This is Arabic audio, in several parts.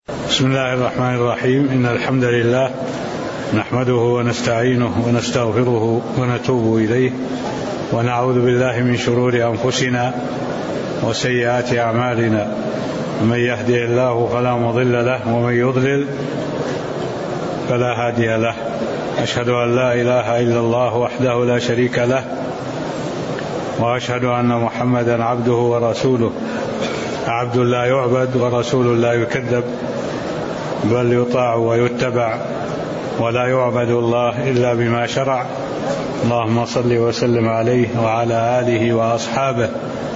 بسم الله الرحمن الرحيم. إن الحمد لله نحمده ونستعينه ونستغفره ونتوب إليه، ونعوذ بالله من شرور أنفسنا وسيئات أعمالنا. من يهدي الله فلا مضل له، ومن يضلل فلا هادي له. أشهد أن لا إله إلا الله وحده لا شريك له، وأشهد أن محمدا عبده ورسوله، عبد لا يعبد ورسول لا يكذب، بل يطاع ويتبع، ولا يعبد الله إلا بما شرع. اللهم صل وسلم عليه وعلى آله وأصحابه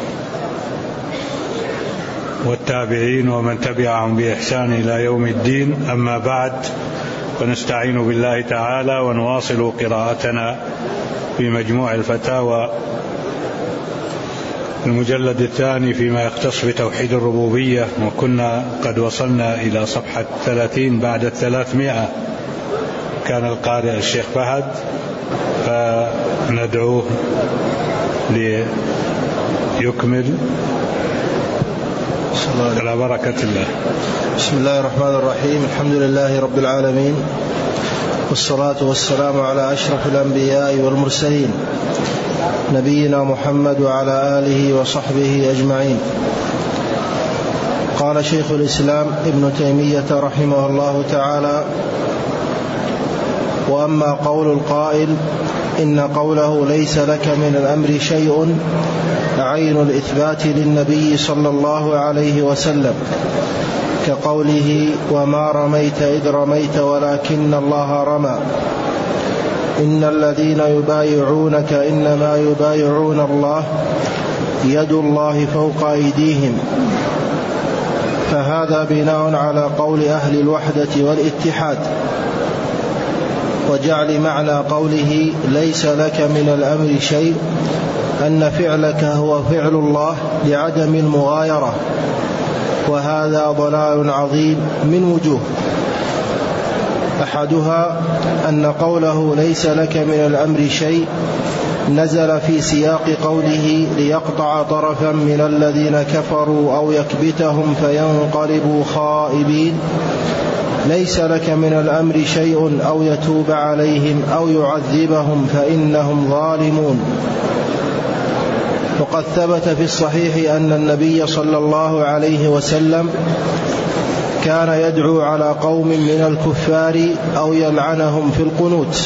والتابعين ومن تبعهم بإحسان إلى يوم الدين. أما بعد، فنستعين بالله تعالى ونواصل قراءتنا في مجموع الفتاوى المجلد الثاني فيما يختص بتوحيد الربوبية، وكنا قد وصلنا إلى صفحة 30 بعد 300. كان القارئ الشيخ فهد، فندعوه ليكمل على بركة الله. بسم الله الرحمن الرحيم. الحمد لله رب العالمين، والصلاة والسلام على أشرف الأنبياء والمرسلين، نبينا محمد وعلى آله وصحبه أجمعين. قال شيخ الإسلام ابن تيمية رحمه الله تعالى: وأما قول القائل إن قوله ليس لك من الأمر شيء عين الإثبات للنبي صلى الله عليه وسلم، كقوله وما رميت إذ رميت ولكن الله رمى، إن الذين يبايعونك إنما يبايعون الله يد الله فوق أيديهم، فهذا بناء على قول أهل الوحدة والاتحاد، وجعل معنى قوله ليس لك من الأمر شيء أن فعلك هو فعل الله لعدم المغايرة، وهذا ضلال عظيم من وجوه. أحدها أن قوله ليس لك من الأمر شيء نزل في سياق قوله ليقطع طرفا من الذين كفروا أو يكبتهم فينقلبوا خائبين، ليس لك من الأمر شيء أو يتوب عليهم أو يعذبهم فإنهم ظالمون. وقد ثبت في الصحيح أن النبي صلى الله عليه وسلم كان يدعو على قوم من الكفار أو يلعنهم في القنوت،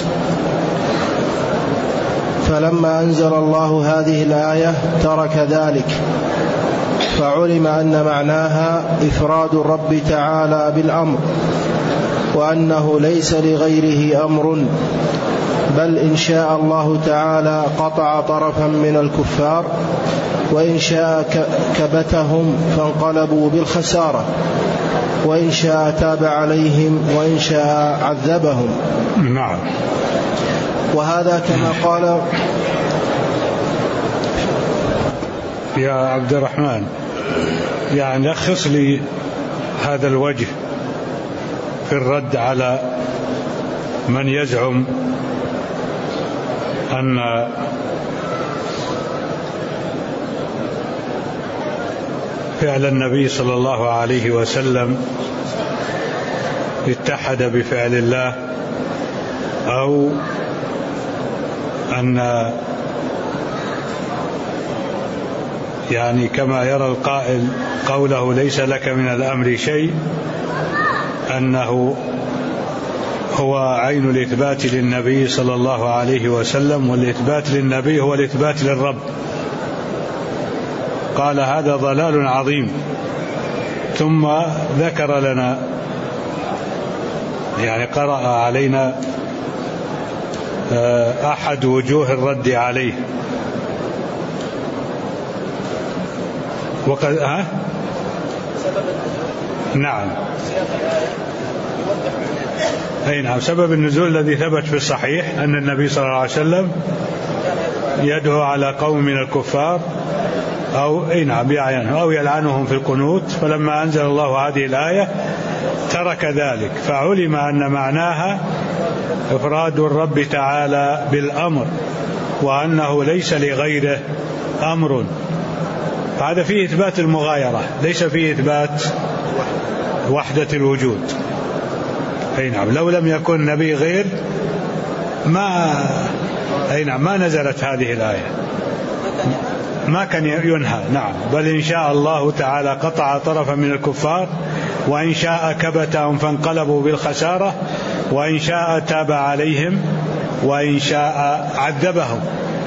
فلما أنزل الله هذه الآية ترك ذلك، فعلم أن معناها إفراد الرب تعالى بالأمر، وأنه ليس لغيره أمر، بل إن شاء الله تعالى قطع طرفا من الكفار، وإن شاء كبتهم فانقلبوا بالخسارة، وإن شاء تاب عليهم، وإن شاء عذبهم. نعم. وهذا كما قال يا عبد الرحمن، يعني لخص لي هذا الوجه في الرد على من يزعم أن فعل النبي صلى الله عليه وسلم اتحد بفعل الله، أو أن يعني كما يرى القائل قوله ليس لك من الأمر شيء أنه هو عين الإثبات للنبي صلى الله عليه وسلم، والإثبات للنبي هو الإثبات للرب. قال هذا ضلال عظيم، ثم ذكر لنا يعني قرأ علينا أحد وجوه الرد عليه. وقد نعم، أي نعم، سبب النزول الذي ثبت في الصحيح أن النبي صلى الله عليه وسلم يدعو على قوم من الكفار أو يلعنهم في القنوت، فلما أنزل الله هذه الآية ترك ذلك، فعلم أن معناها إفراد الرب تعالى بالأمر، وأنه ليس لغيره أمر، هذا فيه إثبات المغايرة، ليس فيه إثبات وحدة الوجود. أي نعم، لو لم يكن نبي غير ما نزلت هذه الآية، ما كان ينهى. نعم، بل إن شاء الله تعالى قطع طرفا من الكفار، وإن شاء كبتهم فانقلبوا بالخسارة، وإن شاء تاب عليهم، وإن شاء عذبهم.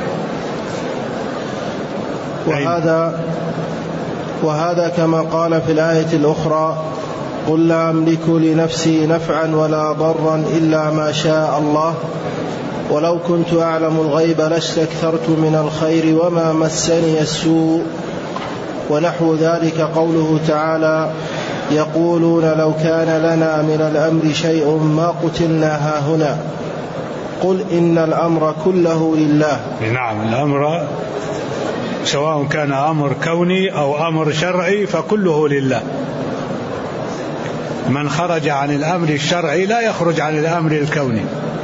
وهذا كما قال في الآية الأخرى: قل لا أملك لنفسي نفعا ولا ضرا إلا ما شاء الله ولو كنت أعلم الغيب لاستكثرت من الخير وما مسني السوء. ونحو ذلك قوله تعالى: يقولون لو كان لنا من الأمر شيء ما قتلنا هاهنا قل إن الأمر كله لله. نعم، الأمر سواء كان أمر كوني أو أمر شرعي فكله لله. من خرج عن الأمر الشرعي لا يخرج عن الأمر الكوني.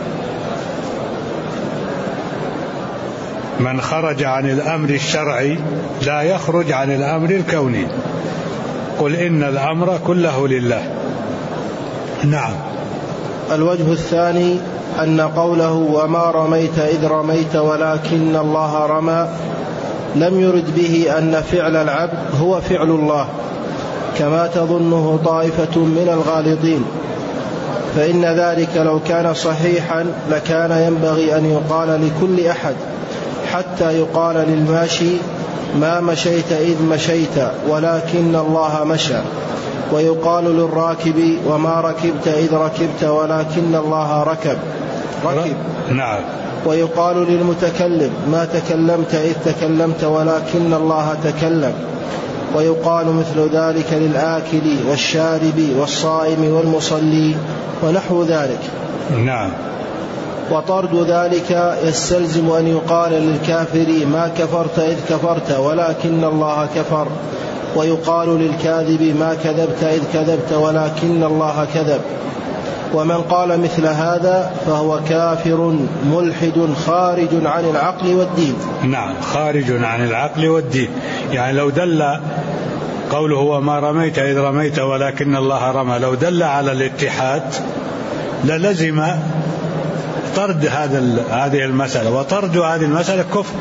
من خرج عن الأمر الشرعي لا يخرج عن الأمر الكوني. قل إن الأمر كله لله. نعم. الوجه الثاني أن قوله وما رميت إذ رميت ولكن الله رمى لم يرد به أن فعل العبد هو فعل الله كما تظنه طائفة من الغالطين، فإن ذلك لو كان صحيحا لكان ينبغي أن يقال لكل أحد، حتى يقال للماشي ما مشيت إذ مشيت ولكن الله مشى، ويقال للراكب وما ركبت إذ ركبت ولكن الله ركب. نعم. ويقال للمتكلم ما تكلمت إذ تكلمت ولكن الله تكلم، ويقال مثل ذلك للآكل والشارب والصائم والمصلي ونحو ذلك. نعم. وطرد ذلك يستلزم أن يقال للكافر ما كفرت إذ كفرت ولكن الله كفر، ويقال للكاذب ما كذبت إذ كذبت ولكن الله كذب. ومن قال مثل هذا فهو كافر ملحد خارج عن العقل والدين. نعم، خارج عن العقل والدين. يعني لو دل قوله وما رميت إذ رميت ولكن الله رمى لو دل على الاتحاد للزم طرد هذه المسألة، وطرد هذه المسألة كفر.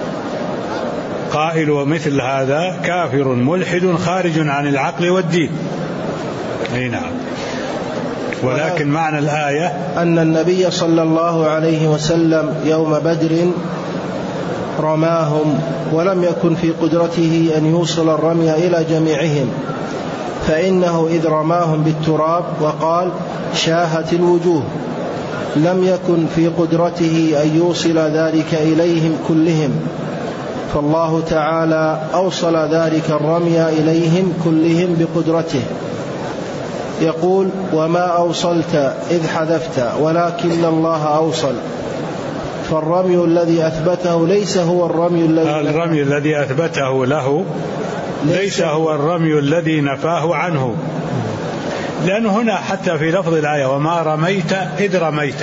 قائل ومثل هذا كافر ملحد خارج عن العقل والدين. أي نعم. ولكن معنى الآية أن النبي صلى الله عليه وسلم يوم بدر رماهم ولم يكن في قدرته أن يوصل الرمي إلى جميعهم، فإنه إذ رماهم بالتراب وقال شاهت الوجوه لم يكن في قدرته أن يوصل ذلك إليهم كلهم، فالله تعالى أوصل ذلك الرمي إليهم كلهم بقدرته. يقول وما أوصلت إذ حذفت ولكن الله أوصل، فالرمي الذي أثبته ليس هو الرمي الذي أثبته له ليس هو الرمي الذي نفاه عنه، لأن هنا حتى في لفظ الآية وما رميت إذ رميت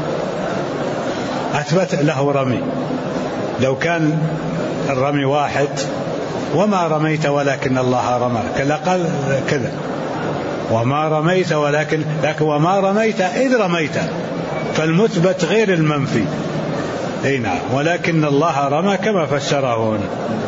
أثبت له رمي. لو كان الرمي واحد وما رميت ولكن الله رمى كلا قال كذا وما رميت لكن وما رميت إذ رميت، فالمثبت غير المنفي. أي نعم. ولكن الله رمى كما فسره هنا.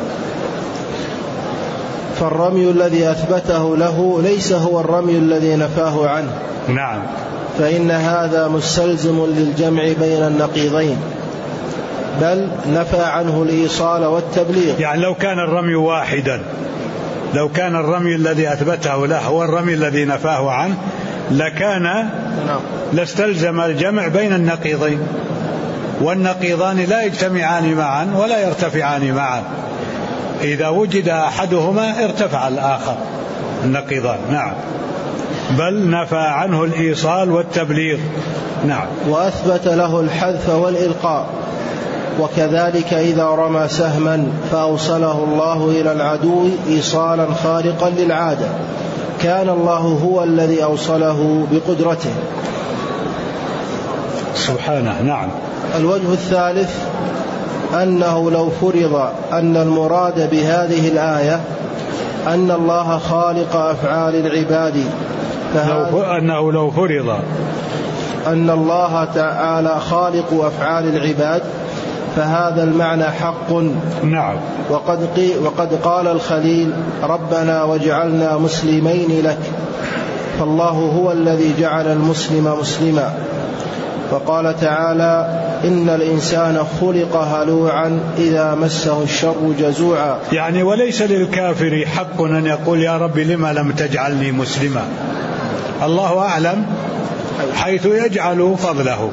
فالرمي الذي أثبته له ليس هو الرمي الذي نفاه عنه. نعم. فإن هذا مستلزم للجمع بين النقيضين، بل نفى عنه الإيصال والتبليغ. يعني لو كان الرمي واحدا، لو كان الرمي الذي أثبته له هو الرمي الذي نفاه عنه لكان لاستلزم الجمع بين النقيضين، والنقيضان لا يجتمعان معا ولا يرتفعان معا، إذا وجد أحدهما ارتفع الآخر النقيضان. نعم. بل نفى عنه الإيصال والتبليغ. نعم. وأثبت له الحذف والإلقاء. وكذلك إذا رمى سهما فأوصله الله إلى العدو إيصالا خارقا للعادة كان الله هو الذي أوصله بقدرته سبحانه. نعم. الوجه الثالث أنه لو فرض أن المراد بهذه الآية أن الله خالق أفعال العباد، أنه لو فرض أن الله تعالى خالق أفعال العباد فهذا المعنى حق. نعم. وقد قال الخليل ربنا واجعلنا مسلمين لك، فالله هو الذي جعل المسلم مسلما. وقال تعالى إن الإنسان خلق هلوعا إذا مسه الشر جزوعا. يعني وليس للكافر حق أن يقول يا رب لما لم تجعلني مسلما، الله أعلم حيث يجعل فضله،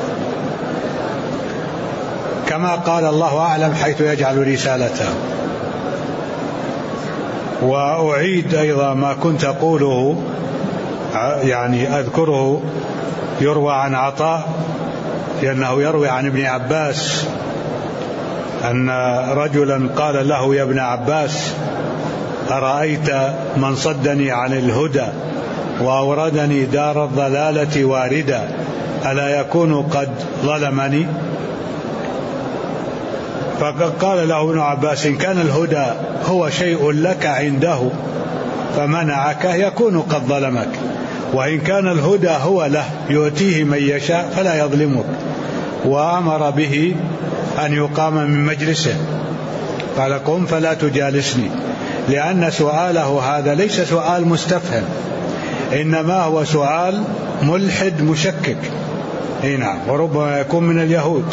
كما قال الله أعلم حيث يجعل رسالته. وأعيد أيضا ما كنت أقوله، يعني أذكره، يروى عن عطاء لأنه يروي عن ابن عباس أن رجلا قال له يا ابن عباس أرأيت من صدني عن الهدى وأوردني دار الضلالة واردا ألا يكون قد ظلمني؟ فقال له ابن عباس إن كان الهدى هو شيء لك عنده فمنعك يكون قد ظلمك، وإن كان الهدى هو له يؤتيه من يشاء فلا يظلمك. وأمر به أن يقام من مجلسه، قال قم فلا تجالسني، لأن سؤاله هذا ليس سؤال مستفهم، إنما هو سؤال ملحد مشكك. نعم، وربما يكون من اليهود.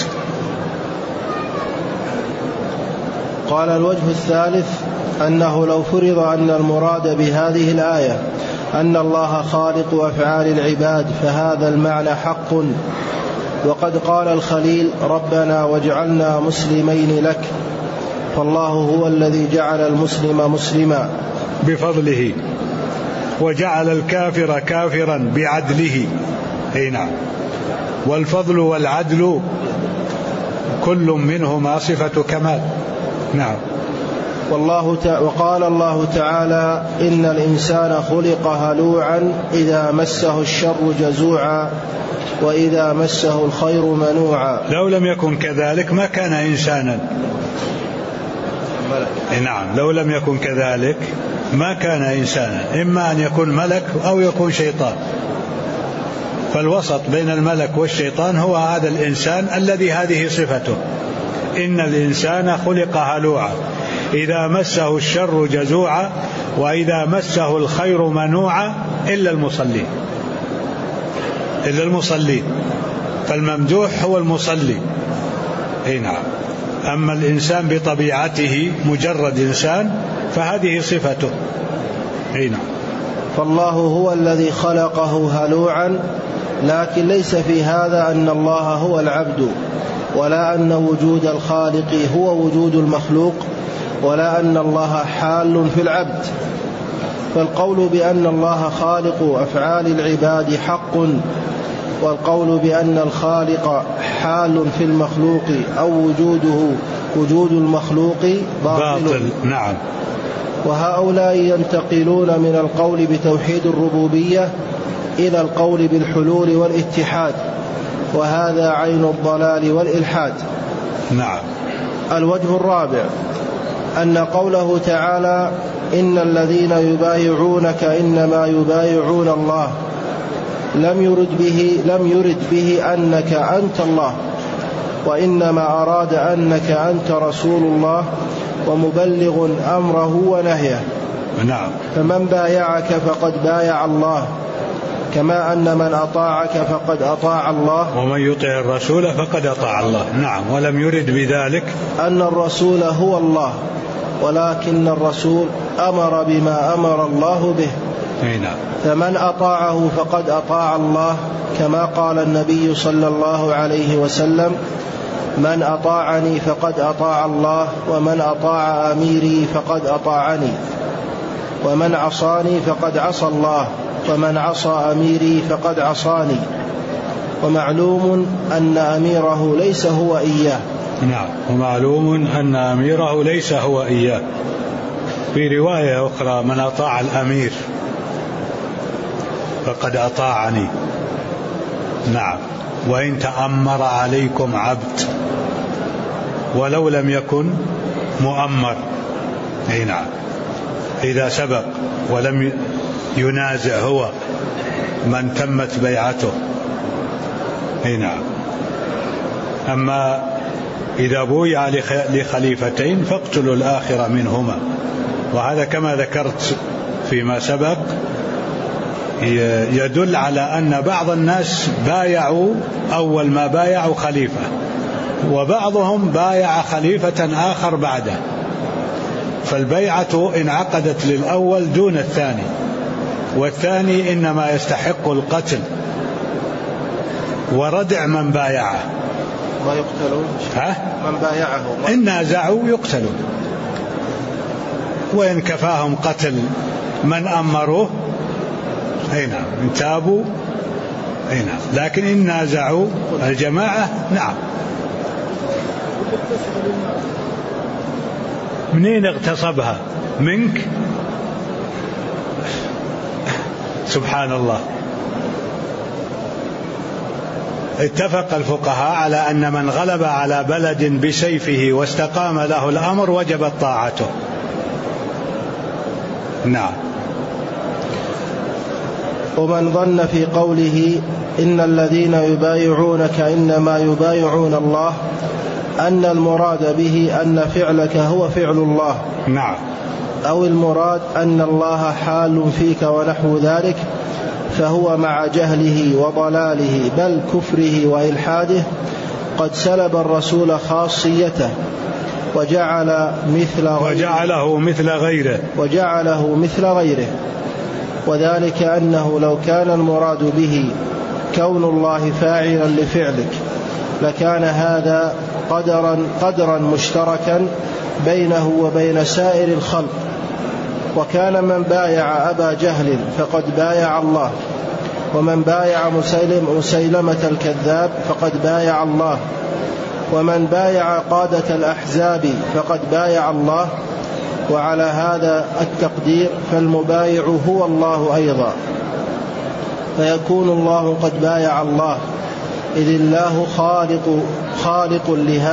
قال الوجه الثالث أنه لو فرض أن المراد بهذه الآية أن الله خالق أفعال العباد فهذا المعنى حق. وقد قال الخليل ربنا واجعلنا مسلمين لك، فالله هو الذي جعل المسلم مسلما بفضله وجعل الكافر كافرا بعدله. نعم، والفضل والعدل كل منهما صفة كمال. نعم. وقال الله تعالى إن الإنسان خلق هلوعا إذا مسه الشر جزوعا وإذا مسه الخير منوعا. لو لم يكن كذلك ما كان إنسانا. نعم، لو لم يكن كذلك ما كان إنسانا، إما أن يكون ملك أو يكون شيطان، فالوسط بين الملك والشيطان هو هذا الإنسان الذي هذه صفته. إن الإنسان خلق هلوعا إذا مسه الشر جزوعا وإذا مسه الخير منوعا إلا المصلين. إلا المصلين، فالممدوح هو المصلي. نعم. أما الإنسان بطبيعته مجرد إنسان فهذه صفته. نعم. فالله هو الذي خلقه هلوعا، لكن ليس في هذا أن الله هو العبد، ولا أن وجود الخالق هو وجود المخلوق، ولا أن الله حال في العبد. فالقول بأن الله خالق أفعال العباد حق، والقول بأن الخالق حال في المخلوق أو وجوده وجود المخلوق باطل. نعم. وهؤلاء ينتقلون من القول بتوحيد الربوبية إلى القول بالحلول والاتحاد، وهذا عين الضلال والإلحاد. نعم. الوجه الرابع أن قوله تعالى إن الذين يبايعونك إنما يبايعون الله لم يرد به أنك أنت الله، وإنما أراد أنك أنت رسول الله ومبلغ أمره ونهيه. نعم. فمن بايعك فقد بايع الله، كما أن من أطاعك فقد أطاع الله، ومن يطع الرسول فقد أطاع الله. نعم. ولم يرد بذلك أن الرسول هو الله، ولكن الرسول أمر بما أمر الله به. نعم. فمن أطاعه فقد أطاع الله، كما قال النبي صلى الله عليه وسلم من أطاعني فقد أطاع الله، ومن أطاع أميري فقد أطاعني، ومن عصاني فقد عصى الله، ومن عصى أميري فقد عصاني. ومعلوم أن أميره ليس هو إياه. نعم. ومعلوم أن أميره ليس هو إياه. في رواية أخرى من أطاع الأمير فقد أطاعني. نعم. وإن تأمر عليكم عبد ولو لم يكن مؤمر. أي نعم، إذا سبق ولم ينازع هو من تمت بيعته. أي نعم. أما إذا بويع لخليفتين فاقتلوا الآخر منهما، وهذا كما ذكرت فيما سبق يدل على أن بعض الناس بايعوا أول ما بايعوا خليفة، وبعضهم بايع خليفة آخر بعده، فالبيعة انعقدت للأول دون الثاني، والثاني إنما يستحق القتل وردع من بايعه. ما يقتلون من بايعه إن نازعوا يقتلون، وإن كفاهم قتل من أمروه أي نعم إن تابوا أي نعم، لكن إن نازعوا الجماعة نعم. منين اغتصبها؟ منك؟ سبحان الله. اتفق الفقهاء على أن من غلب على بلد بسيفه واستقام له الأمر وجبت طاعته. نعم. ومن ظن في قوله إن الذين يبايعونك إنما يبايعون الله أن المراد به أن فعلك هو فعل الله، نعم، أو المراد أن الله حال فيك ونحو ذلك، فهو مع جهله وضلاله بل كفره وإلحاده قد سلب الرسول خاصيته وجعله مثل غيره، وذلك أنه لو كان المراد به كون الله فاعلا لفعلك لكان هذا قدرا مشتركا بينه وبين سائر الخلق، وكان من بايع أبا جهل فقد بايع الله، ومن بايع مسيلمة الكذاب فقد بايع الله، ومن بايع قادة الأحزاب فقد بايع الله، وعلى هذا التقدير فالمبايع هو الله أيضا، فيكون الله قد بايع الله، إذ الله خالق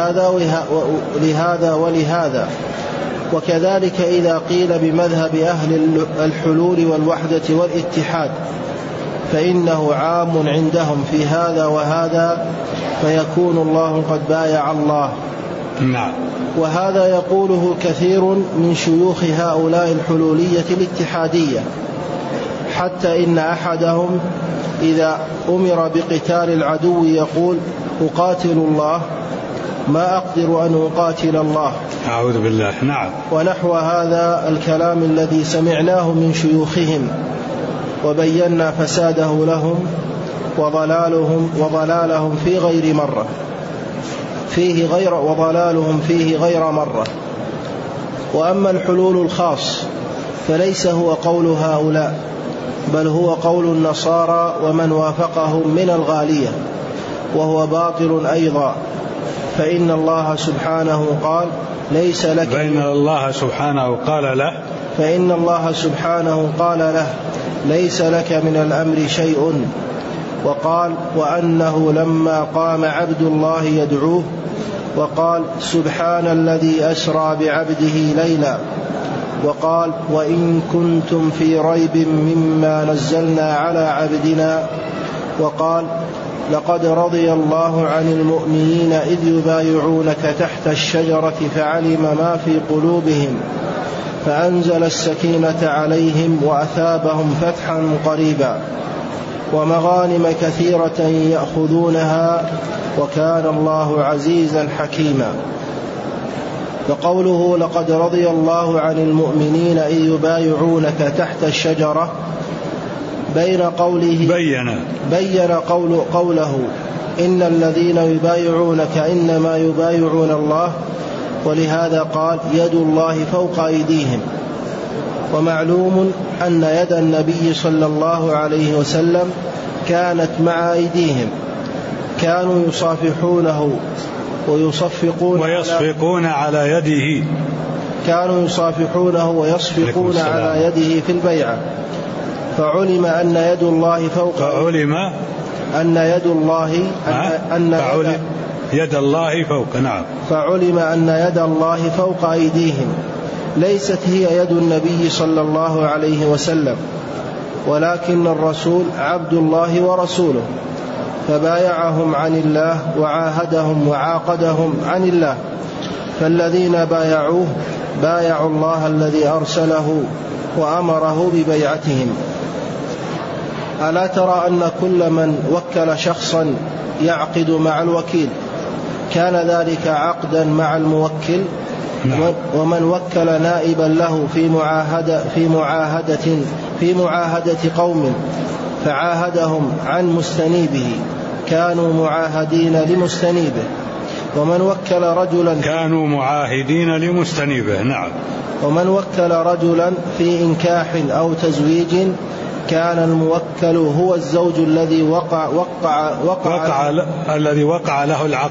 لهذا ولهذا. وكذلك إذا قيل بمذهب أهل الحلول والوحدة والاتحاد فإنه عام عندهم في هذا وهذا، فيكون الله قد بايع الله. نعم. وهذا يقوله كثير من شيوخ هؤلاء الحلولية الاتحادية، حتى إن أحدهم إذا أمر بقتال العدو يقول أقاتل الله ما أقدر أن أقاتل الله، أعوذ بالله. نعم. ونحو هذا الكلام الذي سمعناه من شيوخهم، وبينا فساده لهم وضلالهم فيه غير مرة. وأما الحلول الخاص فليس هو قول هؤلاء، بل هو قول النصارى ومن وافقهم من الغالية، وهو باطل أيضا، فإن الله سبحانه قال ليس لك فإن الله سبحانه قال له ليس لك من الأمر شيء، وقال وأنه لما قام عبد الله يدعوه وقال سبحان الذي أسرى بعبده ليلا، وقال وإن كنتم في ريب مما نزلنا على عبدنا، وقال لقد رضي الله عن المؤمنين إذ يبايعونك تحت الشجرة فعلم ما في قلوبهم فأنزل السكينة عليهم وأثابهم فتحا قريبا ومغانم كثيرة يأخذونها وكان الله عزيزا حكيما. فقوله لقد رضي الله عن المؤمنين إذ يبايعونك تحت الشجرة بين قوله إن الذين يبايعونك إنما يبايعون الله، ولهذا قال يد الله فوق أيديهم. ومعلوم أن يد النبي صلى الله عليه وسلم كانت مع أيديهم، كانوا يصافحونه ويصفقون على يده، كانوا يصافحونه ويصفقون على يده في البيعة، فعلم أن يد الله فوق يد الله فوق. نعم. فعلم أن يد الله فوق أيديهم ليست هي يد النبي صلى الله عليه وسلم، ولكن الرسول عبد الله ورسوله، فبايعهم عن الله وعاهدهم وعاقدهم عن الله، فالذين بايعوه بايعوا الله الذي أرسله وأمره ببيعتهم. ألا ترى أن كل من وكل شخصا يعقد مع الوكيل كان ذلك عقدا مع الموكل؟ ومن وكل نائبا له في معاهدة قوم فعاهدهم عن مستنيبه كانوا معاهدين لمستنيبه، ومن وكل رجلا كانوا معاهدين لمستنيبه. نعم. ومن وكل رجلا في إنكاح أو تزويج كان الموكل هو الزوج الذي الذي وقع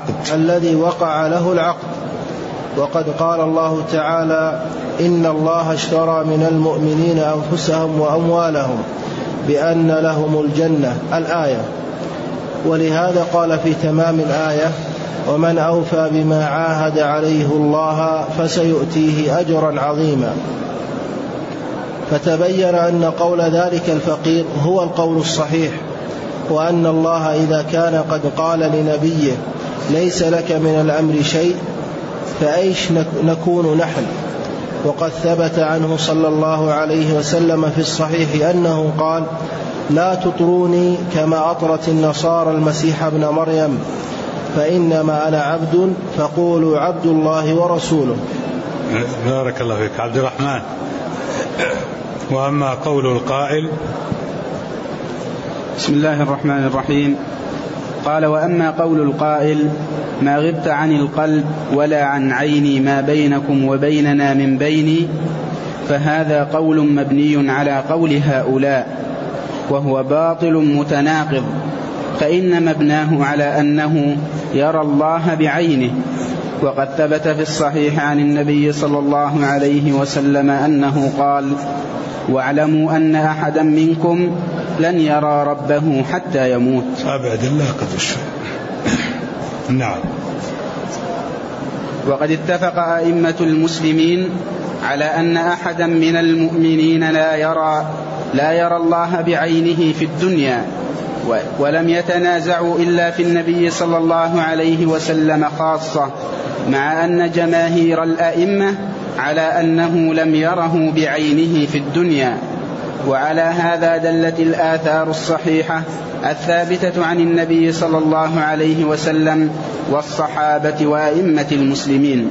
له العقد. وقد قال الله تعالى: إن الله اشترى من المؤمنين أنفسهم وأموالهم بأن لهم الجنة، الآية. ولهذا قال في تمام الآية: ومن أوفى بما عاهد عليه الله فسيؤتيه أجرا عظيما. فتبين أن قول ذلك الفقير هو القول الصحيح، وأن الله إذا كان قد قال لنبيه ليس لك من الأمر شيء فأيش نكون نحن؟ وقد ثبت عنه صلى الله عليه وسلم في الصحيح أنه قال: لا تطروني كما أطرت النصارى المسيح ابن مريم، فإنما أنا عبد فقولوا عبد الله ورسوله. بارك الله فيك عبد الرحمن. وأما قول القائل: بسم الله الرحمن الرحيم. قال: وأما قول القائل: ما غبت عن القلب ولا عن عيني ما بينكم وبيننا من بيني، فهذا قول مبني على قول هؤلاء، وهو باطل متناقض، فإن مبناه على أنه يرى الله بعينه. وقد ثبت في الصحيح عن النبي صلى الله عليه وسلم أنه قال: واعلموا أن أحدا منكم لن يرى ربه حتى يموت. أبعد الله قدش. نعم. وقد اتفق أئمة المسلمين على أن أحدا من المؤمنين لا يرى الله بعينه في الدنيا، ولم يتنازعوا إلا في النبي صلى الله عليه وسلم خاصة، مع أن جماهير الأئمة على أنه لم يره بعينه في الدنيا. وعلى هذا دلت الآثار الصحيحة الثابتة عن النبي صلى الله عليه وسلم والصحابة وأئمة المسلمين.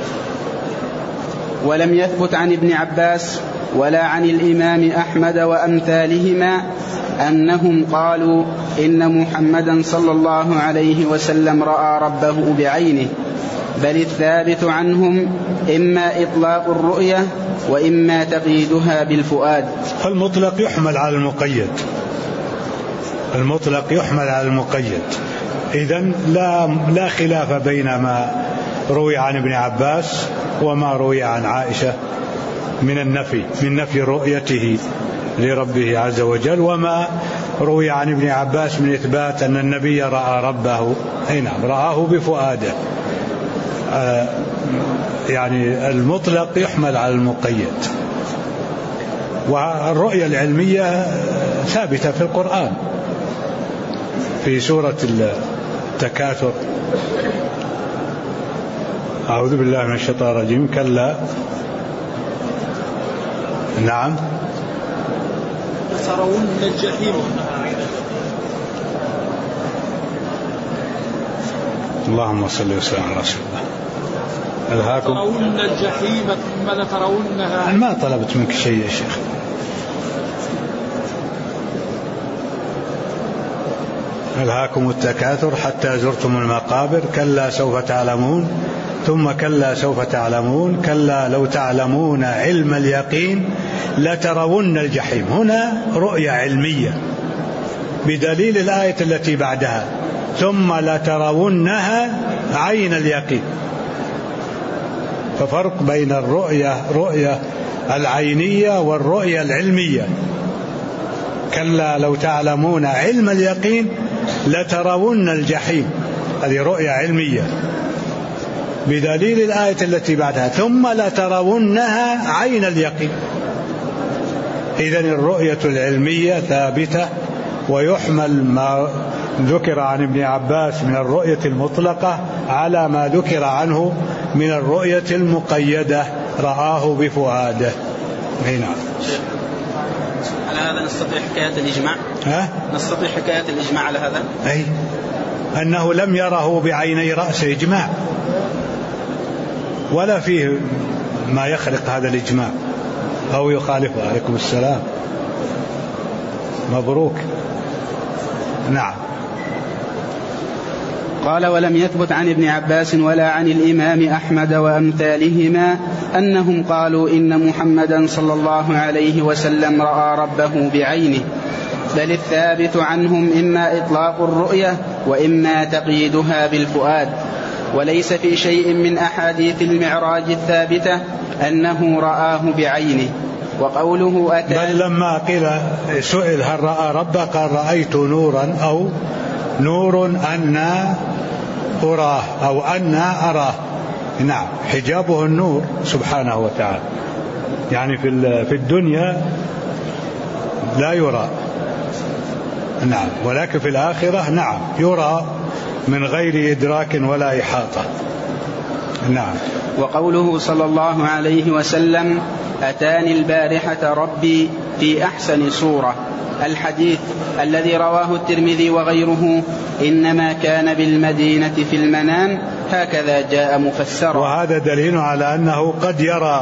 ولم يثبت عن ابن عباس ولا عن الإمام أحمد وأمثالهما أنهم قالوا إن محمدا صلى الله عليه وسلم رأى ربه بعينه، بل الثابت عنهم إما إطلاق الرؤية وإما تقييدها بالفؤاد. المطلق يحمل على المقيد. المطلق يحمل على المقيد. إذن لا خلاف بين ما روي عن ابن عباس وما روي عن عائشة من نفي رؤيته لربه عز وجل، وما روي عن ابن عباس من إثبات أن النبي رأى ربه. نعم، رآه بفؤاده. يعني المطلق يحمل على المقيد. والرؤية العلمية ثابتة في القرآن في سورة التكاثر: أعوذ بالله من الشيطان الرجيم، كلا. نعم. لترون الجحيم. اللهم صل وسلم على رسول الله. ألهاكم لترون الجحيم ثم لترونها. أنا ما طلبت منك شيء يا شيخ. ألهاكم التكاثر حتى زرتم المقابر، كلا سوف تعلمون ثم كلا سوف تعلمون، كلا لو تعلمون علم اليقين لترون الجحيم. هنا رؤية علمية بدليل الآية التي بعدها: ثم لترونها عين اليقين. ففرق بين رؤية العينية والرؤية العلمية. كلا لو تعلمون علم اليقين لترون الجحيم، هذه رؤية علمية بدليل الآية التي بعدها ثم لترونها عين اليقين. إذن الرؤية العلمية ثابتة، ويحمل ما ذكر عن ابن عباس من الرؤية المطلقة على ما ذكر عنه من الرؤية المقيدة رآه بفؤاده. هنا على هذا نستطيع حكاية الإجماع؟ نستطيع حكاية الإجماع على هذا؟ أي أنه لم يره بعيني رأسه إجماع، ولا فيه ما يخرق هذا الإجماع أو يخالفه. عليكم السلام، مبروك. نعم. قال: ولم يثبت عن ابن عباس ولا عن الإمام أحمد وأمثالهما أنهم قالوا إن محمدا صلى الله عليه وسلم رأى ربه بعينه، بل الثابت عنهم إما إطلاق الرؤية وإما تقييدها بالفؤاد، وليس في شيء من أحاديث المعراج الثابتة أنه رآه بعينه. وقوله بل لما قيل سئل هل رأى ربه قال رأيت نورا أو نور أنا أراه أو أنا أراه. نعم، حجابه النور سبحانه وتعالى، يعني في الدنيا لا يرى، نعم، ولكن في الآخرة نعم يرى من غير إدراك ولا إحاطة. نعم. وقوله صلى الله عليه وسلم: أتاني البارحة ربي في أحسن صورة، الحديث الذي رواه الترمذي وغيره إنما كان بالمدينة في المنام، هكذا جاء مفسرا. وهذا دليل على أنه قد يرى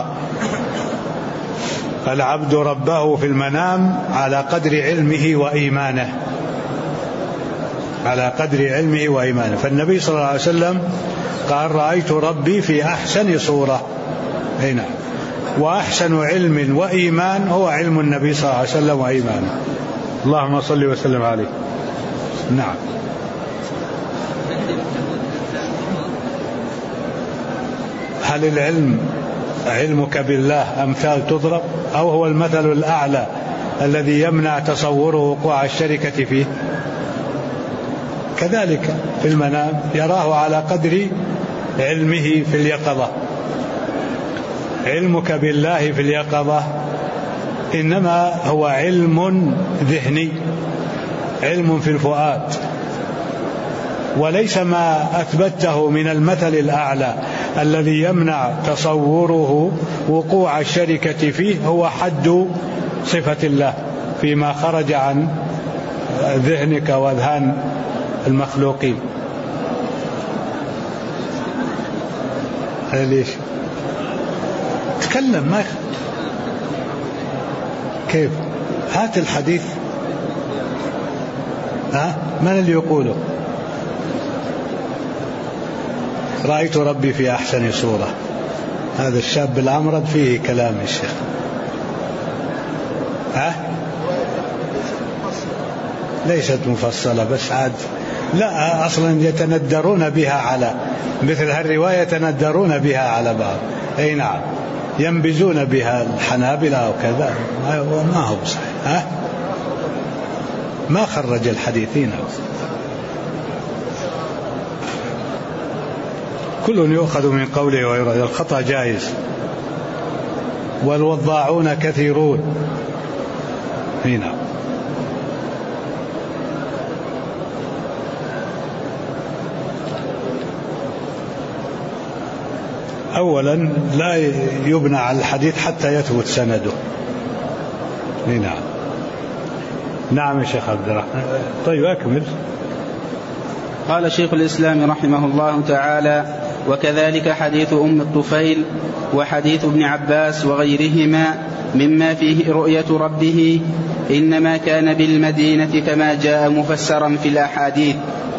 العبد ربه في المنام على قدر علمه وإيمانه، على قدر علمه وإيمانه. فالنبي صلى الله عليه وسلم قال رأيت ربي في أحسن صورة. هنا وأحسن علم وإيمان هو علم النبي صلى الله عليه وسلم وإيمانه. اللهم صل وسلم عليه. نعم. هل العلم علمك بالله أمثال تضرب، أو هو المثل الأعلى الذي يمنع تصوره وقوع الشركة فيه؟ كذلك في المنام يراه على قدر علمه في اليقظة. علمك بالله في اليقظة إنما هو علم ذهني، علم في الفؤاد، وليس ما أثبته من المثل الأعلى الذي يمنع تصوره وقوع الشركة فيه هو حد صفة الله فيما خرج عن ذهنك وأذهان المخلوقين. ليش تكلم؟ ما كيف؟ هات الحديث. من اللي يقوله؟ رأيت ربي في أحسن صورة. هذا الشاب الأمرد فيه كلام الشيخ. ليست مفصلة بس عاد لا، أصلا يتندرون بها على مثل هالرواية، يتندرون بها على بعض. أي نعم، ينبزون بها الحنابلة وكذا، وما هو صحيح. ما خرج الحديثين. كل يؤخذ من قوله ويرد، الخطأ جائز، والوضاعون كثيرون. هنا أولا لا يبنى على الحديث حتى يثبت سنده. هنا نعم يا شيخ عبد الرحمن. طيب أكمل. قال شيخ الإسلام رحمه الله تعالى: وكذلك حديث أم الطفيل وحديث ابن عباس وغيرهما مما فيه رؤية ربه إنما كان بالمدينة كما جاء مفسرا في الأحاديث.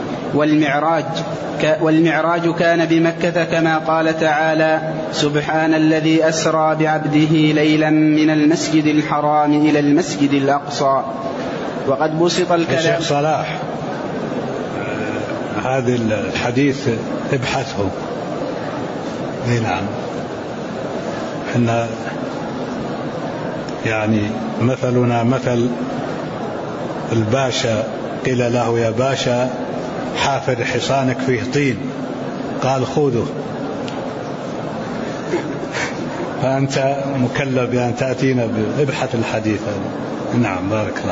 والمعراج كان بمكة كما قال تعالى: سبحان الذي أسرى بعبده ليلا من المسجد الحرام إلى المسجد الأقصى. وقد بسط الكلام. يا شيخ صلاح، هذا الحديث ابحثه. نعم، احنا يعني مثلنا مثل الباشا، قيل له يا باشا حافر حصانك فيه طين، قال خذه، فأنت مكلف بأن تأتينا بإبحث الحديث هذا. نعم بارك الله.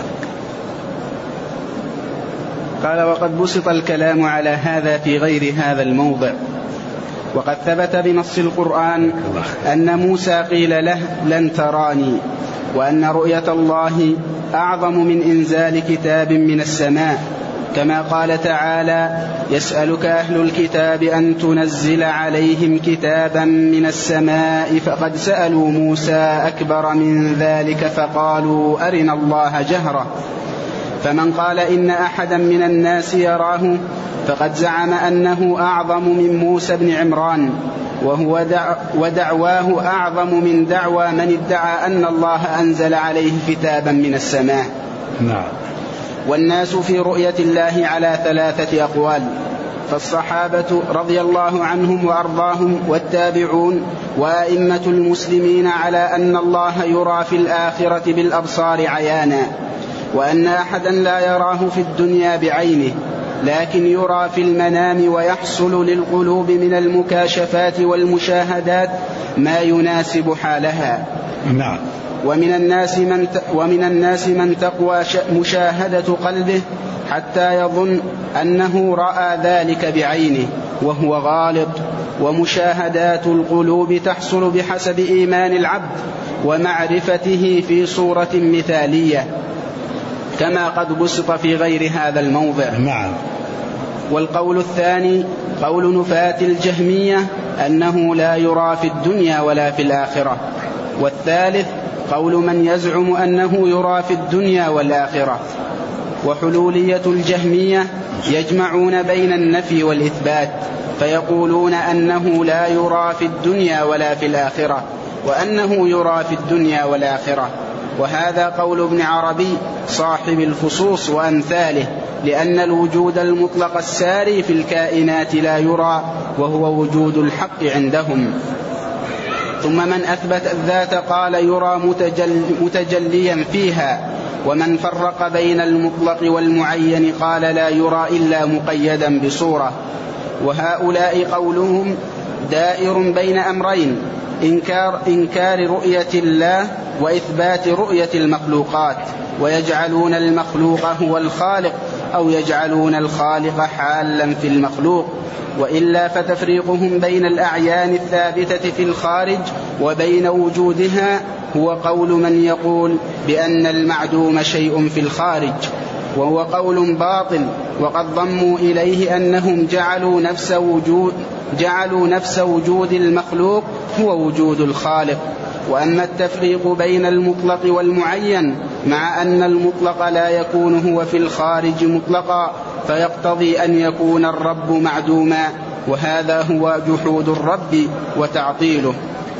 قال وقد بسط الكلام على هذا في غير هذا الموضع. وقد ثبت بنص القرآن أن موسى قيل له لن تراني، وأن رؤية الله أعظم من إنزال كتاب من السماء، كما قال تعالى يسألك أهل الكتاب أن تنزل عليهم كتابا من السماء، فقد سألوا موسى أكبر من ذلك فقالوا أرنا الله جهرة. فمن قال إن أحدا من الناس يراه فقد زعم أنه أعظم من موسى بن عمران، ودعواه أعظم من دعوى من ادعى أن الله أنزل عليه كتابا من السماء. نعم. والناس في رؤية الله على 3 أقوال، فالصحابة رضي الله عنهم وأرضاهم والتابعون وأئمة المسلمين على أن الله يرى في الآخرة بالأبصار عيانا، وأن أحدا لا يراه في الدنيا بعينه، لكن يرى في المنام ويحصل للقلوب من المكاشفات والمشاهدات ما يناسب حالها. نعم. ومن الناس من تقوى مشاهدة قلبه حتى يظن أنه رأى ذلك بعينه وهو غالط، ومشاهدات القلوب تحصل بحسب إيمان العبد ومعرفته في صورة مثالية، كما قد بسط في غير هذا الموضع. نعم. والقول الثاني قول نفاة الجهمية أنه لا يرى في الدنيا ولا في الآخرة. والثالث قول من يزعم أنه يرى في الدنيا والآخرة. وحلولية الجهمية يجمعون بين النفي والإثبات، فيقولون أنه لا يرى في الدنيا ولا في الآخرة، وأنه يرى في الدنيا والآخرة. وهذا قول ابن عربي صاحب الفصوص وأمثاله، لأن الوجود المطلق الساري في الكائنات لا يرى، وهو وجود الحق عندهم. ثم من أثبت الذات قال يرى متجليا فيها، ومن فرق بين المطلق والمعين قال لا يرى إلا مقيدا بصورة. وهؤلاء قولهم دائر بين أمرين: إنكار رؤية الله وإثبات رؤية المخلوقات، ويجعلون المخلوق هو الخالق، أو يجعلون الخالق حالا في المخلوق. وإلا فتفريقهم بين الأعيان الثابتة في الخارج وبين وجودها هو قول من يقول بأن المعدوم شيء في الخارج، وهو قول باطل. وقد ضموا إليه أنهم جعلوا نفس وجود المخلوق هو وجود الخالق. وأما التفريق بين المطلق والمعين مع أن المطلق لا يكون هو في الخارج مطلقا، فيقتضي أن يكون الرب معدوما، وهذا هو جحود الرب وتعطيله.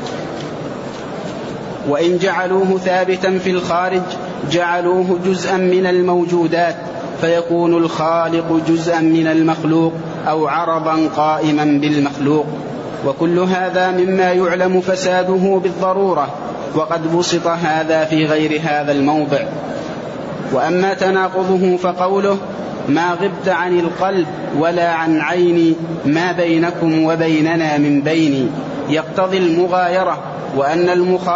وإن جعلوه ثابتا في الخارج جعلوه جزءا من الموجودات، فيكون الخالق جزءا من المخلوق أو عرضا قائما بالمخلوق. وكل هذا مما يعلم فساده بالضرورة، وقد بسط هذا في غير هذا الموضع. وأما تناقضه فقوله ما غبت عن القلب ولا عن عيني ما بينكم وبيننا من بيني، يقتضي المغايرة، وأن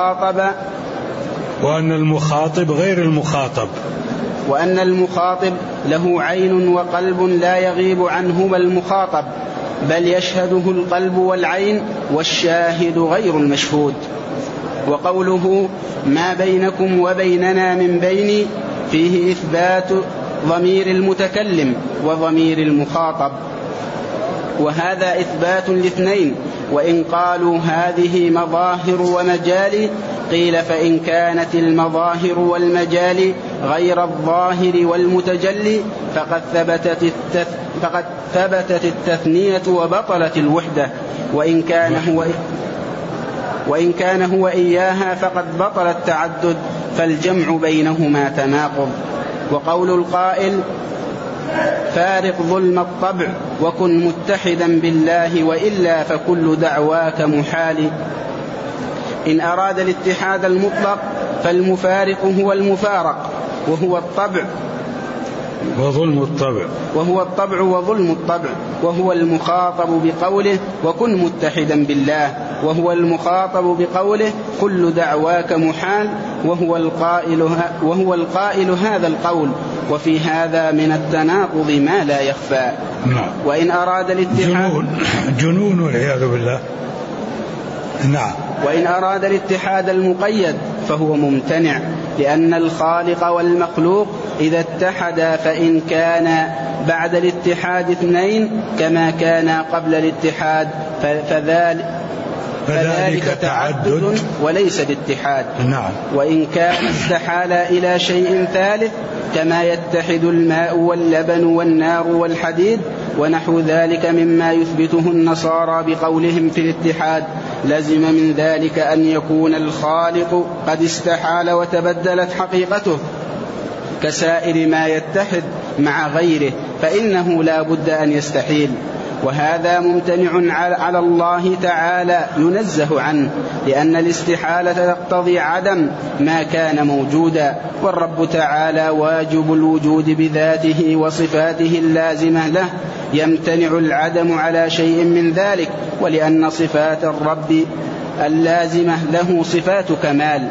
المخاطب غير المخاطب، وأن المخاطب له عين وقلب لا يغيب عنهما المخاطب، بل يشهده القلب والعين، والشاهد غير المشهود. وقوله ما بينكم وبيننا من بيني فيه إثبات ضمير المتكلم وضمير المخاطب، وهذا إثبات الاثنين. وإن قالوا هذه مظاهر ومجال قيل فإن كانت المظاهر والمجال غير الظاهر والمتجلي فقد ثبتت التثنية وبطلت الوحدة، وإن كان هو إياها فقد بطل التعدد، فالجمع بينهما تناقض. وقول القائل فارق ظلم الطبع وكن متحدا بالله وإلا فكل دعواك محال، إن أراد الاتحاد المطلق فالمفارق هو المفارق وهو الطبع، وظلم الطبع، وهو الطبع وظلم الطبع، وهو المخاطب بقوله وكن متحدا بالله، وهو المخاطب بقوله كل دعواك محال، وهو القائل هذا القول. وفي هذا من التناقض ما لا يخفى. وإن أراد الاتحاد جنون والعياذ بالله. نعم. وإن أراد الاتحاد المقيد فهو ممتنع، لأن الخالق والمخلوق إذا اتحدا فإن كان بعد الاتحاد اثنين كما كان قبل الاتحاد فذلك تعدد وليس الاتحاد. نعم. وإن كان استحالا إلى شيء ثالث كما يتحد الماء واللبن والنار والحديد ونحو ذلك مما يثبته النصارى بقولهم في الاتحاد، لزم من ذلك أن يكون الخالق قد استحال وتبدلت حقيقته كسائر ما يتحد مع غيره، فإنه لا بد أن يستحيل، وهذا ممتنع على الله تعالى ينزه عنه، لأن الاستحالة تقتضي عدم ما كان موجودا، والرب تعالى واجب الوجود بذاته وصفاته اللازمة له، يمتنع العدم على شيء من ذلك، ولأن صفات الرب اللازمة له صفات كمال،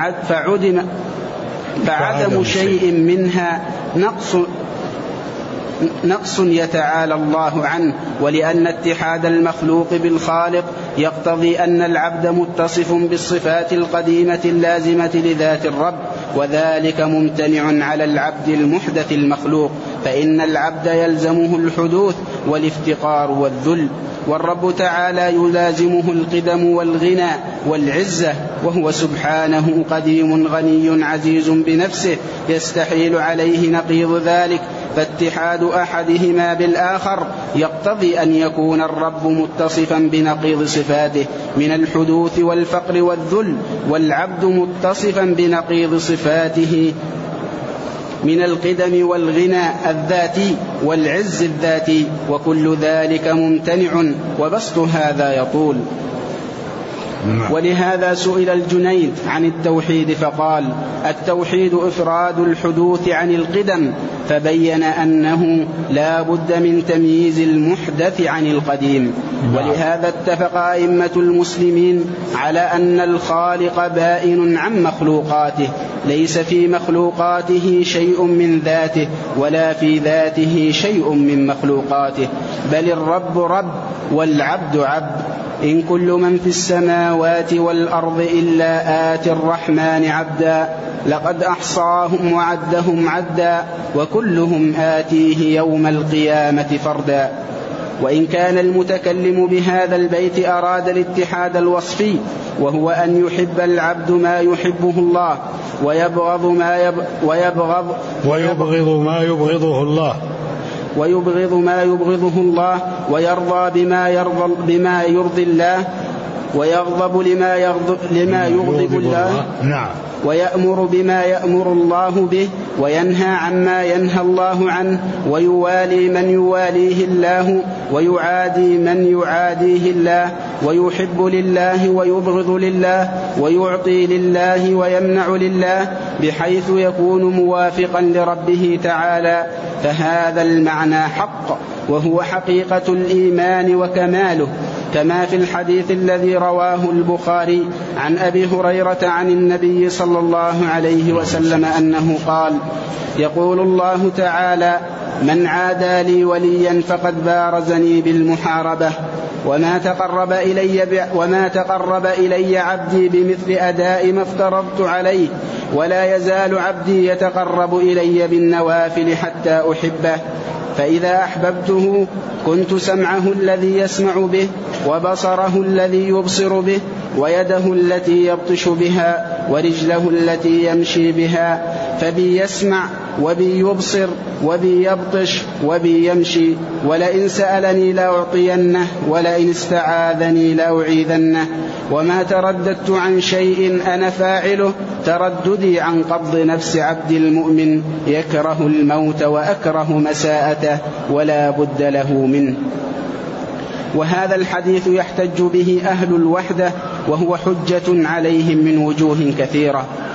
فعدم شيء منها نقص يتعالى الله عنه. ولأن اتحاد المخلوق بالخالق يقتضي أن العبد متصف بالصفات القديمة اللازمة لذات الرب، وذلك ممتنع على العبد المحدث المخلوق، فإن العبد يلزمه الحدوث والافتقار والذل، والرب تعالى يلازمه القدم والغنى والعزة، وهو سبحانه قديم غني عزيز بنفسه يستحيل عليه نقيض ذلك، فاتحاد أحدهما بالآخر يقتضي أن يكون الرب متصفا بنقيض صفاته من الحدوث والفقر والذل، والعبد متصفا بنقيض صفاته من القدم والغنى الذاتي والعز الذاتي، وكل ذلك ممتنع، وبسط هذا يطول. ولهذا سئل الجنيد عن التوحيد فقال: التوحيد إفراد الحدوث عن القدم، فبين أنه لا بد من تمييز المحدث عن القديم. ولهذا اتفق أئمة المسلمين على أن الخالق بائن عن مخلوقاته، ليس في مخلوقاته شيء من ذاته ولا في ذاته شيء من مخلوقاته، بل الرب رب والعبد عبد. إن كل من في السماوات والأرض إلا آتي الرحمن عبدا، لقد أحصاهم وعدهم عدا، وكلهم آتيه يوم القيامة فردا. وإن كان المتكلم بهذا البيت أراد الاتحاد الوصفي، وهو أن يحب العبد ما يحبه الله ويبغض ما يبغضه الله، ويرضى بما يرضي الله، ويغضب لما يغضب الله، ويأمر بما يأمر الله به، وينهى عما ينهى الله عنه، ويوالي من يواليه الله، ويعادي من يعاديه الله، ويحب لله ويبغض لله، ويعطي لله ويمنع لله، بحيث يكون موافقا لربه تعالى. فهذا المعنى حق، وهو حقيقة الإيمان وكماله، كما في الحديث الذي رواه البخاري عن أبي هريرة عن النبي صلى الله عليه وسلم أنه قال: يقول الله تعالى: من عادى لي وليا فقد بارزني بالمحاربة، وما تقرب إلي عبدي بمثل أداء ما افترضت عليه، ولا يزال عبدي يتقرب إلي بالنوافل حتى أحبه، فإذا أحببته كنت سمعه الذي يسمع به، وبصره الذي يبصر به، ويده التي يبطش بها، ورجله التي يمشي بها، فبي يسمع وبي يبصر وبي يبطش وبي يمشي، ولئن سألني لأعطينه، ولئن استعاذني لأعيذنه. وما ترددت عن شيء أنا فاعله ترددي عن قبض نفس عبد المؤمن يكره الموت وأكره مساءته ولا بد له منه. وهذا الحديث يحتج به أهل الوحدة، وهو حجة عليهم من وجوه كثيرة.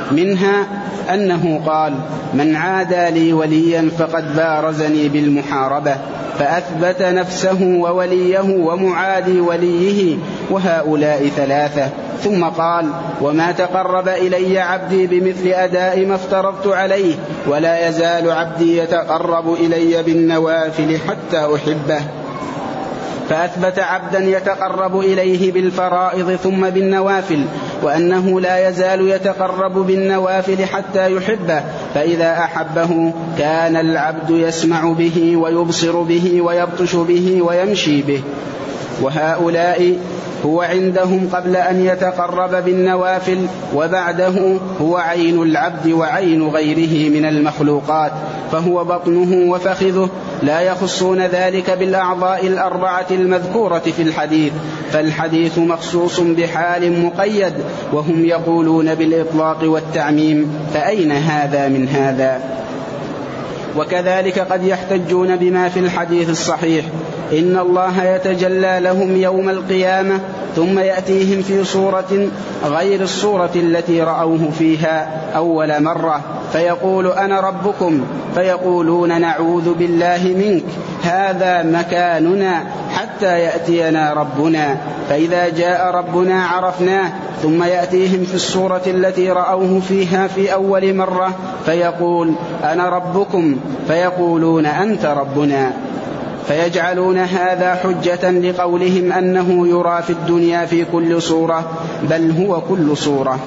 منها أنه قال: من عادى لي وليا فقد بارزني بالمحاربة، فأثبت نفسه ووليه ومعادي وليه، وهؤلاء ثلاثة. ثم قال: وما تقرب إلي عبدي بمثل أداء ما افترضت عليه، ولا يزال عبدي يتقرب إلي بالنوافل حتى أحبه. فأثبت عبدا يتقرب إليه بالفرائض ثم بالنوافل، وأنه لا يزال يتقرب بالنوافل حتى يحبه، فإذا أحبه كان العبد يسمع به ويبصر به ويبطش به ويمشي به. وهؤلاء هو عندهم قبل أن يتقرب بالنوافل، وبعده هو عين العبد وعين غيره من المخلوقات، فهو بطنه وفخذه، لا يخصون ذلك بالأعضاء الأربعة المذكورة في الحديث، فالحديث مخصوص بحال مقيد، وهم يقولون بالإطلاق والتعميم، فأين هذا من هذا؟ وكذلك قد يحتجون بما في الحديث الصحيح: إن الله يتجلى لهم يوم القيامة ثم يأتيهم في صورة غير الصورة التي رأوه فيها أول مرة، فيقول: أنا ربكم، فيقولون: نعوذ بالله منك، هذا مكاننا حتى يأتينا ربنا. فإذا جاء ربنا عرفناه، ثم يأتيهم في الصورة التي رأوه فيها في أول مرة، فيقول: أنا ربكم، فيقولون: أنت ربنا. فيجعلون هذا حجة لقولهم أنه يرى في الدنيا في كل صورة، بل هو كل صورة.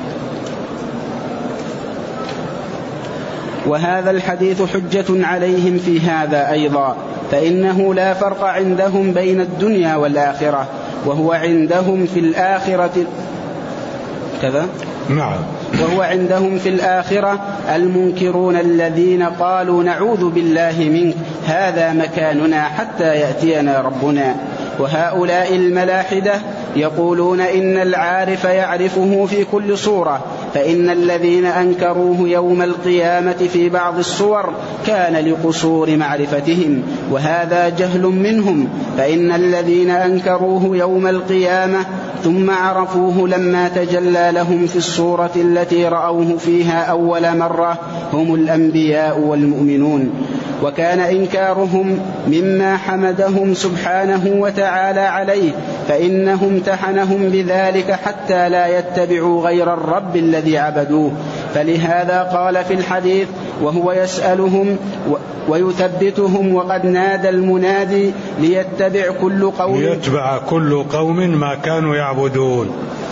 وهذا الحديث حجة عليهم في هذا أيضا، فإنه لا فرق عندهم بين الدنيا والآخرة، وهو عندهم في الآخرة كذا. نعم. وهو عندهم في الآخرة المنكرون الذين قالوا: نعوذ بالله منك، هذا مكاننا حتى يأتينا ربنا. وهؤلاء الملاحدة يقولون إن العارف يعرفه في كل صورة، فإن الذين أنكروه يوم القيامة في بعض الصور كان لقصور معرفتهم، وهذا جهل منهم، فإن الذين أنكروه يوم القيامة ثم عرفوه لما تجلى لهم في الصورة التي رأوه فيها أول مرة هم الأنبياء والمؤمنون. وكان إنكارهم مما حمدهم سبحانه وتعالى عليه، فإنه امتحنهم بذلك حتى لا يتبعوا غير الرب الذي عبدوه. فلهذا قال في الحديث: وهو يسألهم ويثبتهم، وقد نادى المنادي ليتبع كل قوم ما كانوا يعبدون.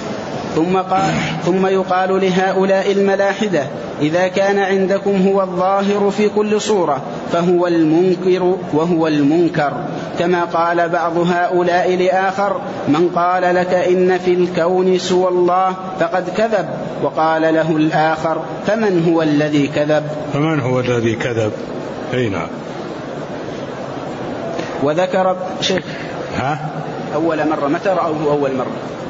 ثم يقال لهؤلاء الملاحدة: إذا كان عندكم هو الظاهر في كل صورة فهو المنكر وهو المنكر. كما قال بعض هؤلاء لآخر: من قال لك إن في الكون سوى الله فقد كذب. وقال له الآخر: فمن هو الذي كذب؟ نعم. وذكر شيخ أول مرة، متى رأوه أول مرة؟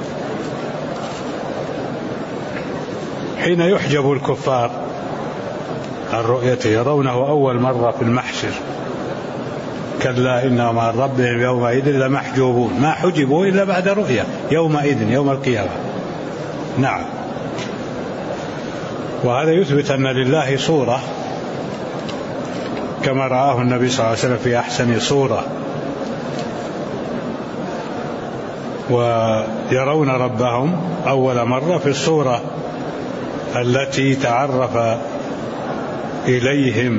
حين يحجب الكفار عن رؤيته، يرونه أول مرة في المحشر. كلا إنهم عن ربهم يومئذ لمحجوبون، ما حجبوا إلا بعد رؤية يومئذ، يوم القيامة. نعم. وهذا يثبت أن لله صورة كما رآه النبي صلى الله عليه وسلم في أحسن صورة، ويرون ربهم أول مرة في الصورة التي تعرف إليهم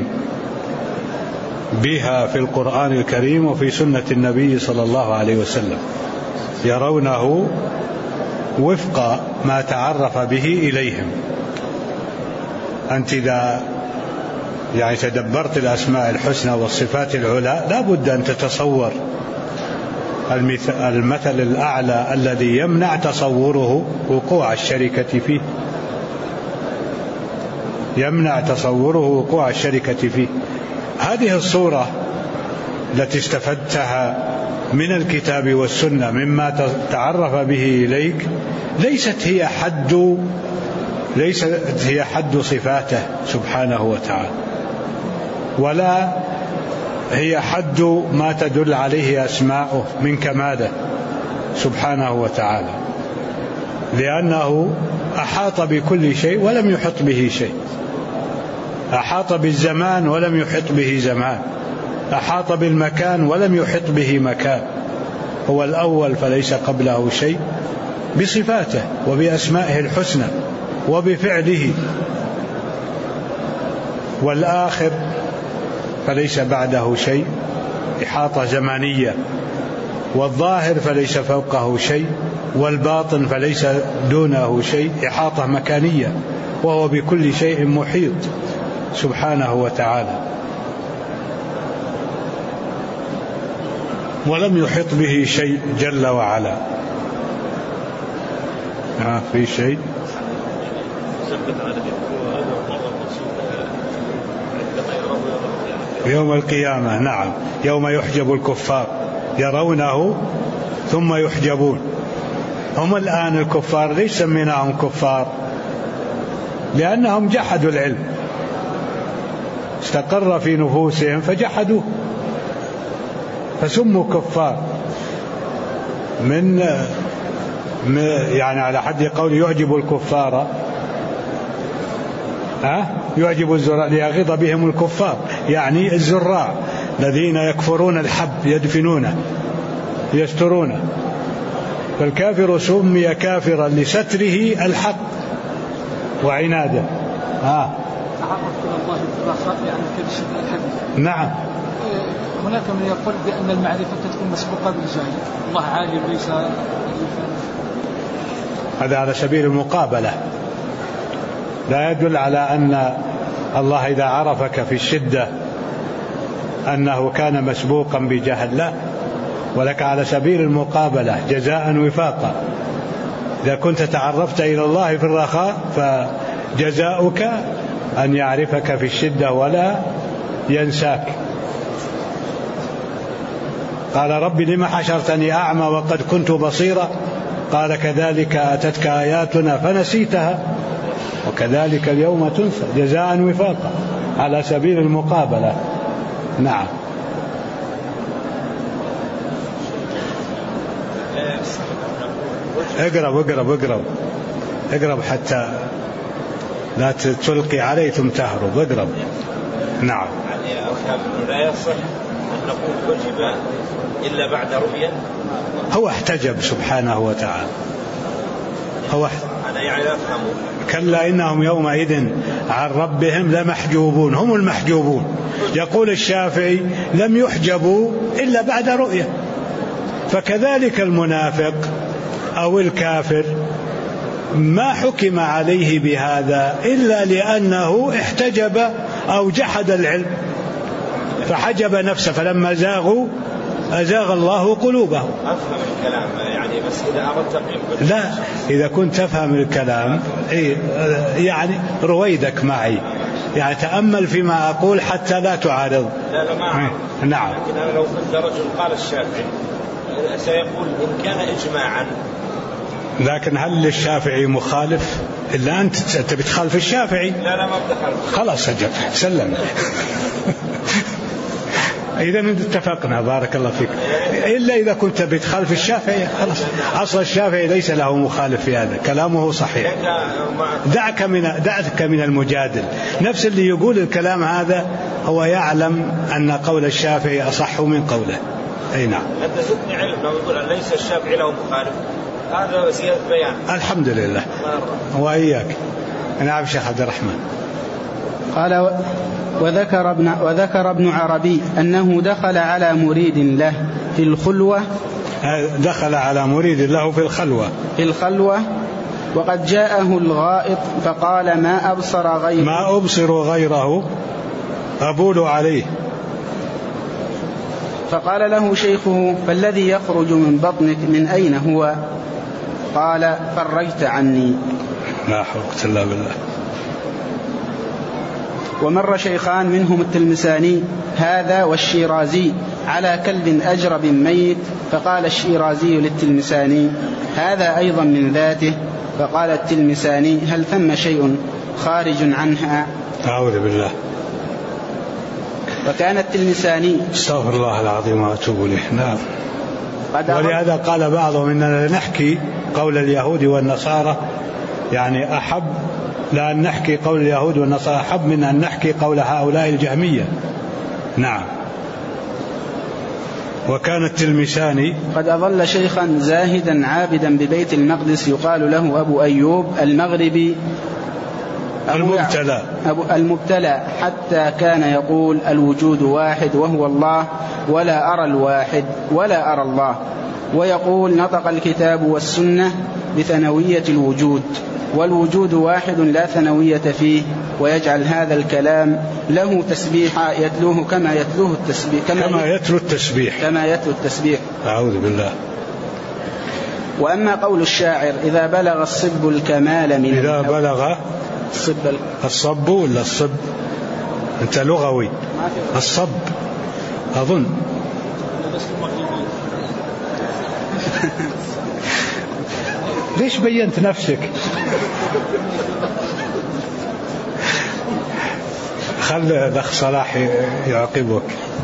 بها في القرآن الكريم وفي سنة النبي صلى الله عليه وسلم، يرونه وفق ما تعرف به إليهم. أنت إذا تدبرت الأسماء الحسنى والصفات العلى لا بد أن تتصور المثل الأعلى الذي يمنع تصوره وقوع الشركة فيه، هذه الصورة التي استفدتها من الكتاب والسنة مما تعرف به إليك ليست هي حد صفاته سبحانه وتعالى، ولا هي حد ما تدل عليه أسماؤه من كماله سبحانه وتعالى، لأنه أحاط بكل شيء ولم يحط به شيء، أحاط بالزمان ولم يحط به زمان، أحاط بالمكان ولم يحط به مكان. هو الأول فليس قبله شيء بصفاته وبأسمائه الحسنى وبفعله، والآخر فليس بعده شيء إحاطة زمانية، والظاهر فليس فوقه شيء، والباطن فليس دونه شيء، إحاطة مكانية، وهو بكل شيء محيط سبحانه وتعالى. ولم يحط به شيء جل وعلا. في شيء يوم القيامة، نعم، يوم يحجب الكفار يرونه ثم يحجبون. هم الآن الكفار ليس سميناهم كفار لأنهم جحدوا العلم، استقر في نفوسهم فجحدوه فسموا كفار. من يعني على حد قول يعجب الكفار يعجب الزراع ليغيظ بهم الكفار، يعني الزراع الذين يكفرون الحب يدفنونه يسترونه. فالكافر سمي كافرا لستره الحق وعناده. تعرف إلى الله بالرخاء يعني كالشدة الحديث. نعم. هناك من يقول بأن المعرفة تكون مسبوقة بالجهل، الله عالم ليس. هذا على سبيل المقابلة، لا يدل على أن الله إذا عرفك في الشدة أنه كان مسبوقا بجهل، لا، ولك على سبيل المقابلة جزاء وفاقا. إذا كنت تعرفت إلى الله في الرخاء فجزاؤك أن يعرفك في الشدة ولا ينساك. قال رب لم حشرتني أعمى وقد كنت بصيرا، قال كذلك أتتك آياتنا فنسيتها وكذلك اليوم تنسى، جزاء وفاقا على سبيل المقابلة. نعم. اقرب حتى لا تلقي عليه ثم تهرب. اقرب. نعم. لا يصح أن نقول وجب إلا بعد رؤية. هو احتجب سبحانه وتعالى. أنا يعني أفهم. كلا إنهم يومئذ عن ربهم لمحجوبون، هم المحجوبون. يقول الشافعي لم يحجبوا إلا بعد رؤية. فكذلك المنافق أو الكافر ما حكم عليه بهذا إلا لأنه احتجب أو جحد العلم فحجب نفسه، فلما زاغوا أزاغ الله قلوبهم. أفهم الكلام يعني، بس إذا أردت لا، إذا كنت تفهم الكلام يعني رويدك معي، يعني تأمل فيما أقول حتى لا تعارض. لا ما نعم. لكن أنا لو كنت رجل قال الشافعي سيقول إن كان إجماعا. لكن هل الشافعي مخالف؟ إلا أنت بتخالف الشافعي. لا ما بدخل. خلاص سجل سلم. إذا اتفقنا بارك الله فيك. إلا إذا كنت بتخالف الشافعي خلاص، أصل الشافعي ليس له مخالف في هذا، كلامه صحيح. دعك من المجادل. نفس اللي يقول الكلام هذا هو يعلم أن قول الشافعي أصح من قوله. أي نعم. أنت زدني علم لو يقول ليس الشافعي له مخالف، هذا زيادة بيان. الحمد لله. وإياك. نعم شيخ عبد الرحمن. قال وذكر ابن عربي أنه دخل على مريد له في الخلوة. دخل على مريد له في الخلوة وقد جاءه الغائط فقال ما أبصر غيره أبول عليه. فقال له شيخه فالذي يخرج من بطنك من أين هو؟ قال فرجت عني. لا حول إلا بالله. ومر شيخان منهم التلمساني هذا والشيرازي على كلب أجرب ميت، فقال الشيرازي للتلمساني هذا أيضا من ذاته، فقال التلمساني هل ثم شيء خارج عنها؟ أعوذ بالله. وكان التلمساني استغفر الله العظيم وأتوب إليه. نعم. ولهذا قال بعضهم إننا نحكي قول اليهود والنصارى يعني أحب لأن نحكي قول اليهود والنصارى أحب من أن نحكي قول هؤلاء الجهمية. نعم. وكان التلمساني قد أظل شيخا زاهدا عابدا ببيت المقدس يقال له أبو أيوب المغربي المبتلى حتى كان يقول الوجود واحد وهو الله ولا أرى الواحد ولا أرى الله، ويقول نطق الكتاب والسنة بثنوية الوجود والوجود واحد لا ثنوية فيه، ويجعل هذا الكلام له تسبيحا يتلوه كما يتلو التسبيح. أعوذ بالله. وأما قول الشاعر إذا بلغ الصب الكمال من إذا بلغ الصب ولا الصب؟ أنت لغوي. الصب أظن. ليش بينت نفسك؟ خل الأخ صلاح يعاقبك.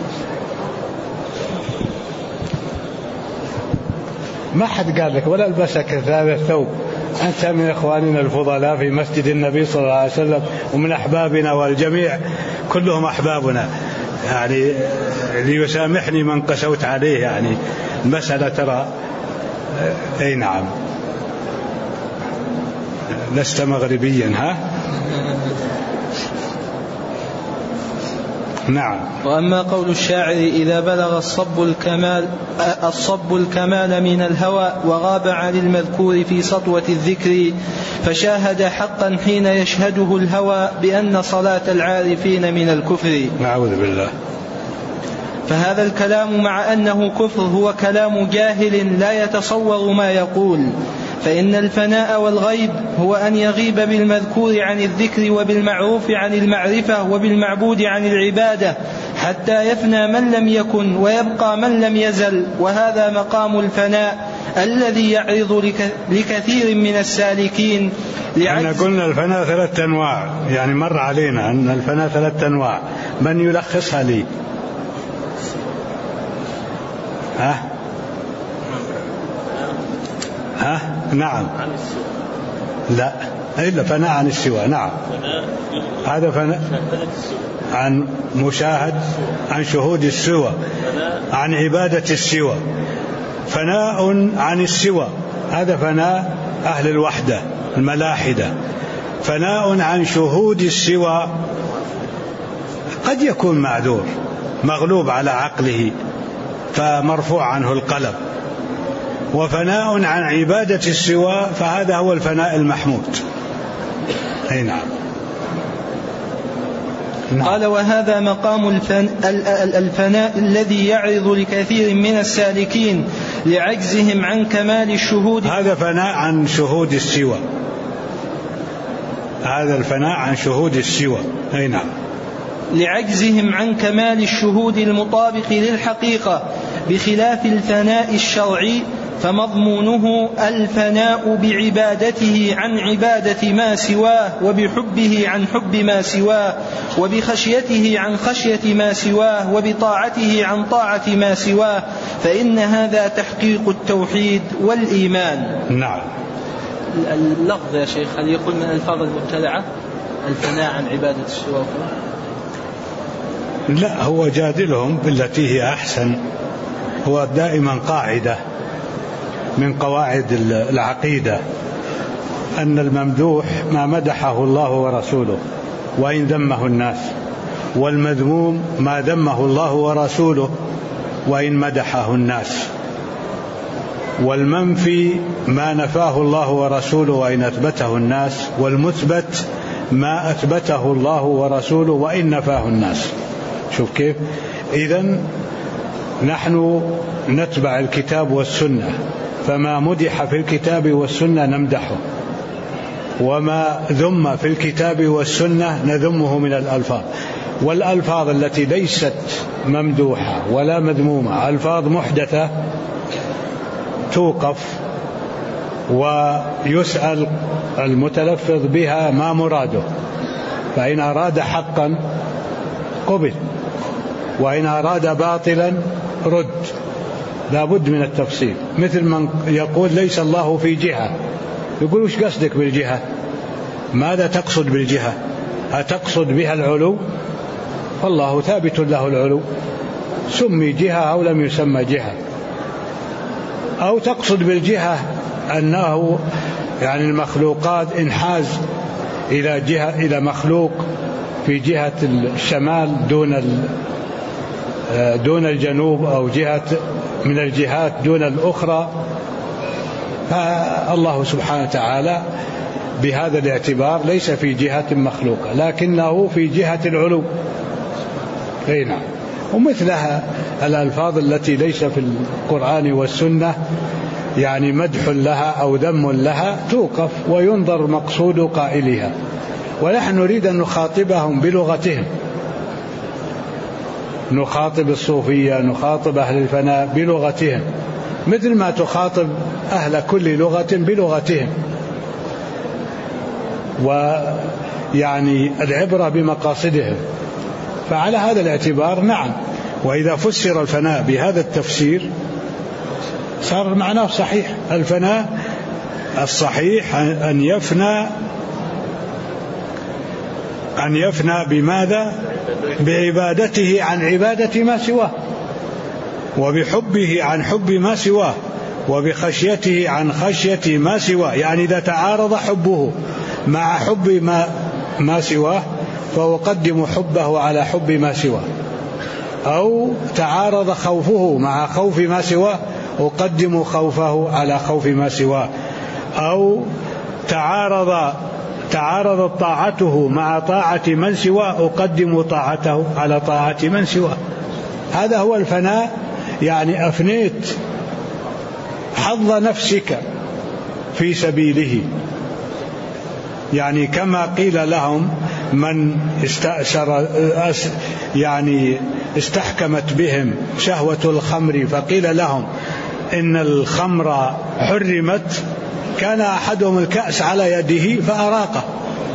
ما حد قال لك ولا ألبسك هذا الثوب. أنت من إخواننا الفضلاء في مسجد النبي صلى الله عليه وسلم ومن أحبابنا، والجميع كلهم أحبابنا، يعني ليسامحني من قسوت عليه. يعني المسألة ترى أي نعم لست مغربيا. ها نعم. وأما قول الشاعر إذا بلغ الصب الكمال من الهوى وغاب عن المذكور في سطوة الذكر، فشاهد حقا حين يشهده الهوى بأن صلاة العارفين من الكفر. نعوذ بالله. فهذا الكلام مع أنه كفر هو كلام جاهل لا يتصور ما يقول، فإن الفناء والغيب هو أن يغيب بالمذكور عن الذكر وبالمعروف عن المعرفة وبالمعبود عن العبادة حتى يفنى من لم يكن ويبقى من لم يزل، وهذا مقام الفناء الذي يعرض لكثير من السالكين. احنا قلنا الفناء 3 أنواع، يعني مر علينا أن الفناء 3 أنواع. من يلخصها لي؟ نعم. لا إلا فناء عن السوى. نعم. هذا فناء عن مشاهد، عن شهود السوى، عن عبادة السوى. فناء عن السوى هذا فناء أهل الوحدة الملاحدة. فناء عن شهود السوى قد يكون معذور مغلوب على عقله فمرفوع عنه القلم. وفناء عن عبادة السوى فهذا هو الفناء المحمود. أي نعم. قال وهذا مقام الفناء الذي يعرض لكثير من السالكين لعجزهم عن كمال الشهود. هذا فناء عن شهود السوى. هذا الفناء عن شهود السوى. أي نعم. لعجزهم عن كمال الشهود المطابق للحقيقة، بخلاف الفناء الشرعي فمضمونه الفناء بعبادته عن عبادة ما سواه، وبحبه عن حب ما سواه، وبخشيته عن خشية ما سواه، وبطاعته عن طاعة ما سواه، فإن هذا تحقيق التوحيد والإيمان. نعم. اللفظ يا شيخ هل يقول من الفاظ المبتدعة الفناء عن عبادة السواه؟ لا، هو جادلهم بالتي هي أحسن. هو دائما قاعدة من قواعد العقيدة أن الممدوح ما مدحه الله ورسوله وإن ذمه الناس، والمذموم ما ذمه الله ورسوله وإن مدحه الناس، والمنفي ما نفاه الله ورسوله وإن أثبته الناس، والمثبت ما أثبته الله ورسوله وإن نفاه الناس. شوف كيف. إذن نحن نتبع الكتاب والسنة، فما مدح في الكتاب والسنة نمدحه، وما ذم في الكتاب والسنة نذمه من الألفاظ. والألفاظ التي ليست ممدوحة ولا مذمومة ألفاظ محدثة توقف ويسأل المتلفظ بها ما مراده، فإن أراد حقا قبل، وإن أراد باطلا رد. لا بد من التفصيل. مثل من يقول ليس الله في جهة، يقول وش قصدك بالجهة؟ ماذا تقصد بالجهة؟ أتقصد بها العلو؟ فالله ثابت له العلو، سمي جهة أو لم يسمى جهة. أو تقصد بالجهة أنه يعني المخلوقات انحاز إلى جهة، إلى مخلوق في جهة الشمال دون الجنوب، أو جهة من الجهات دون الأخرى. فالله سبحانه وتعالى بهذا الاعتبار ليس في جهة مخلوقة، لكنه في جهة العلو. نعم. ومثلها الألفاظ التي ليس في القرآن والسنة يعني مدح لها أو ذم لها توقف وينظر مقصود قائلها، ونحن نريد أن نخاطبهم بلغتهم، نخاطب الصوفية، نخاطب أهل الفناء بلغتهم، مثل ما تخاطب أهل كل لغة بلغتهم. ويعني العبرة بمقاصدهم. فعلى هذا الاعتبار نعم، وإذا فسر الفناء بهذا التفسير صار معناه صحيح. الفناء الصحيح أن يفنى بماذا؟ بعبادته عن عبادة ما سواه، وبحبه عن حب ما سواه، وبخشيته عن خشية ما سواه. يعني إذا تعارض حبه مع حب ما سواه فأقدم حبه على حب ما سواه، أو تعارض خوفه مع خوف ما سواه أقدم خوفه على خوف ما سواه، أو تعارض طاعته مع طاعة من سواه أقدم طاعته على طاعة من سواه. هذا هو الفناء. يعني أفنيت حظ نفسك في سبيله. يعني كما قيل لهم من يعني استحكمت بهم شهوة الخمر فقيل لهم إن الخمر حرمت، كان أحدهم الكأس على يده فأراقه.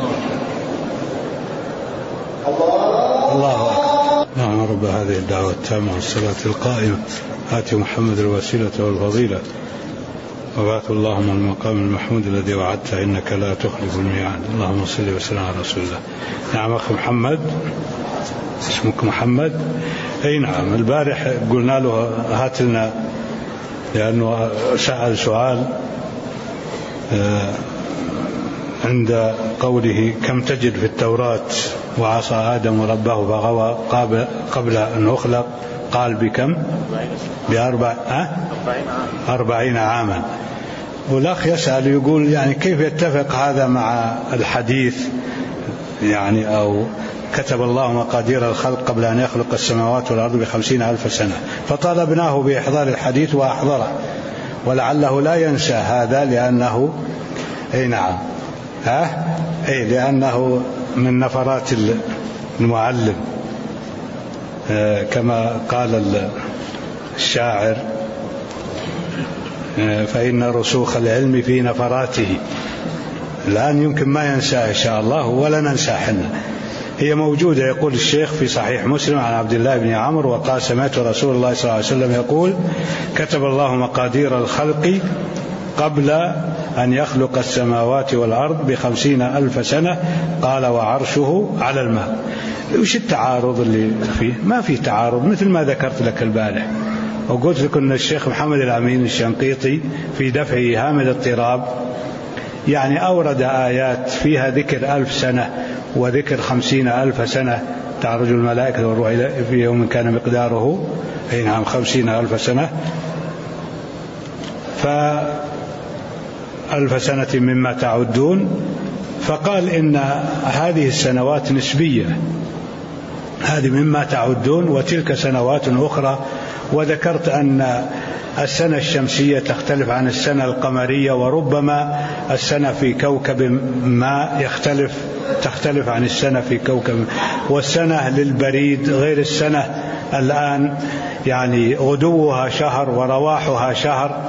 الله أكبر. نعم. رب هذه الدعوة التامة والصلاة القائمة آتي محمد الوسيلة والفضيلة وبعث اللهم المقام المحمود الذي وعدت إنك لا تخلف الميعاد. اللهم صل وسلم على رسول الله. نعم أخي محمد، اسمك محمد؟ أي نعم. البارح قلنا له هات لنا، لأنه سأل سؤال عند قوله كم تجد في التوراة وعصى آدم ربه فغوى قبل أن يخلق، قال بكم؟ 40 عاما. والأخ يسأل يقول يعني كيف يتفق هذا مع الحديث؟ يعني أو كتب الله مقادير الخلق قبل أن يخلق السماوات والأرض ب50,000 سنة. فطالبناه بإحضار الحديث وأحضره، ولعله لا ينسى هذا لأنه لأنه من نفرات المعلم، كما قال الشاعر فإن رسوخ العلم في نفراته. الآن يمكن ما ينسى إن شاء الله ولا ننسى حنا. هي موجودة. يقول الشيخ في صحيح مسلم عن عبد الله بن عمرو وقال سمعت رسول الله صلى الله عليه وسلم يقول كتب الله مقادير الخلق قبل أن يخلق السماوات والأرض ب50,000 سنة، قال وعرشه على الماء. وش التعارض اللي فيه؟ ما في تعارض، مثل ما ذكرت لك البارح وقلت لك أن الشيخ محمد الأمين الشنقيطي في دفع إيهام الاضطراب يعني أورد آيات فيها ذكر 1000 سنة وذكر 50,000 سنة تعرج الملائكة والروح إليه في يوم كان مقداره 50,000 سنة، ف1000 سنة مما تعدون. فقال إن هذه السنوات نسبية، هذه مما تعدون وتلك سنوات أخرى. وذكرت أن السنة الشمسية تختلف عن السنة القمرية، وربما السنة في كوكب ما تختلف عن السنة في كوكب، والسنة للبريد غير السنة الآن، يعني غدوها شهر ورواحها شهر.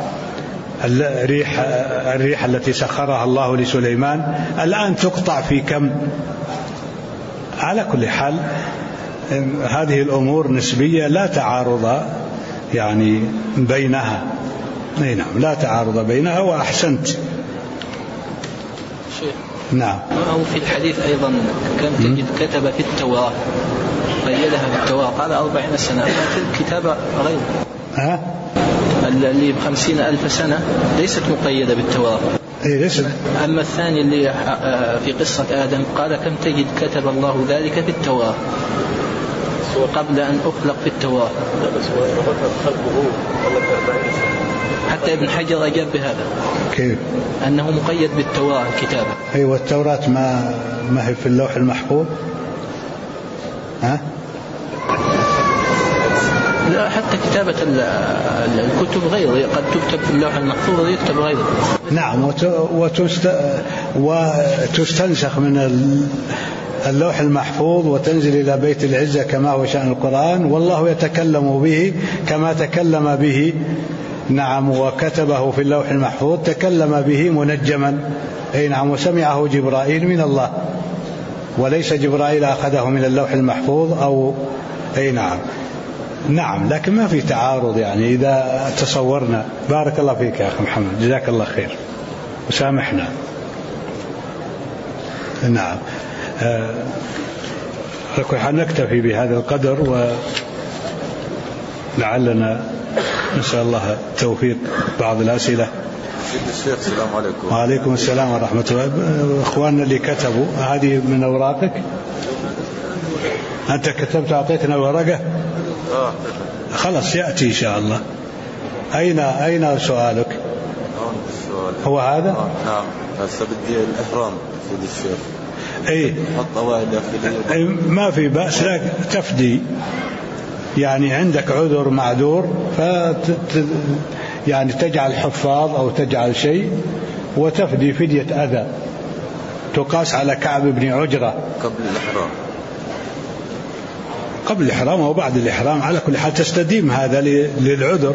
الريح التي سخرها الله لسليمان الآن تقطع في كم. على كل حال هذه الأمور نسبية لا تعارض يعني بينها. نعم لا تعارض بينها. وأحسنت نعم. أو في الحديث أيضا كم تجد كتب في التوراة، قيدها بالتوراة قال 40 سنة، أما الكتابة غير اللي ب50,000 سنة ليست مقيدة بالتوراة. أما الثاني اللي في قصة آدم قال كم تجد كتب الله ذلك في التوراة قبل أن أخلق في التوراة. حتى ابن حجر أجاب بهذا كيف؟ أنه مقيد بالتوراة الكتابة. أيوة التوراة ما هي في اللوح المحفوظ؟ لا حتى كتابة الكتب غير، قد تكتب في اللوح المحفوظ ويكتب غيره. نعم وتستنسخ من اللوح المحفوظ وتنزل إلى بيت العزة كما هو شأن القرآن، والله يتكلم به كما تكلم به. نعم وكتبه في اللوح المحفوظ، تكلم به منجما. أي نعم. وسمعه جبرائيل من الله وليس جبرائيل أخذه من اللوح المحفوظ أو أي نعم. نعم لكن ما في تعارض يعني إذا تصورنا. بارك الله فيك يا أخي محمد، جزاك الله خير وسامحنا. نعم نكتفي بهذا القدر ولعلنا نسأل الله التوفيق. بعض الأسئلة. الشيخ السلام عليكم. وعليكم السلام ورحمة الله. إخواننا اللي كتبوا هذه من أوراقك؟ أنت كتبت أعطيتنا ورقة؟ خلاص يأتي إن شاء الله. أين سؤالك؟ هو هذا؟ نعم. هسه بدي الإحرام سيد الشيخ. أي ما في بأس لك تفدي، يعني عندك عذر معذور يعني تجعل حفاظ أو تجعل شيء وتفدي فدية أذى تقاس على كعب بن عجرة قبل الإحرام أو بعد الإحرام. على كل حال تستديم هذا للعذر.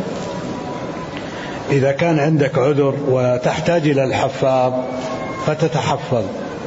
إذا كان عندك عذر وتحتاج إلى الحفاظ فتتحفظ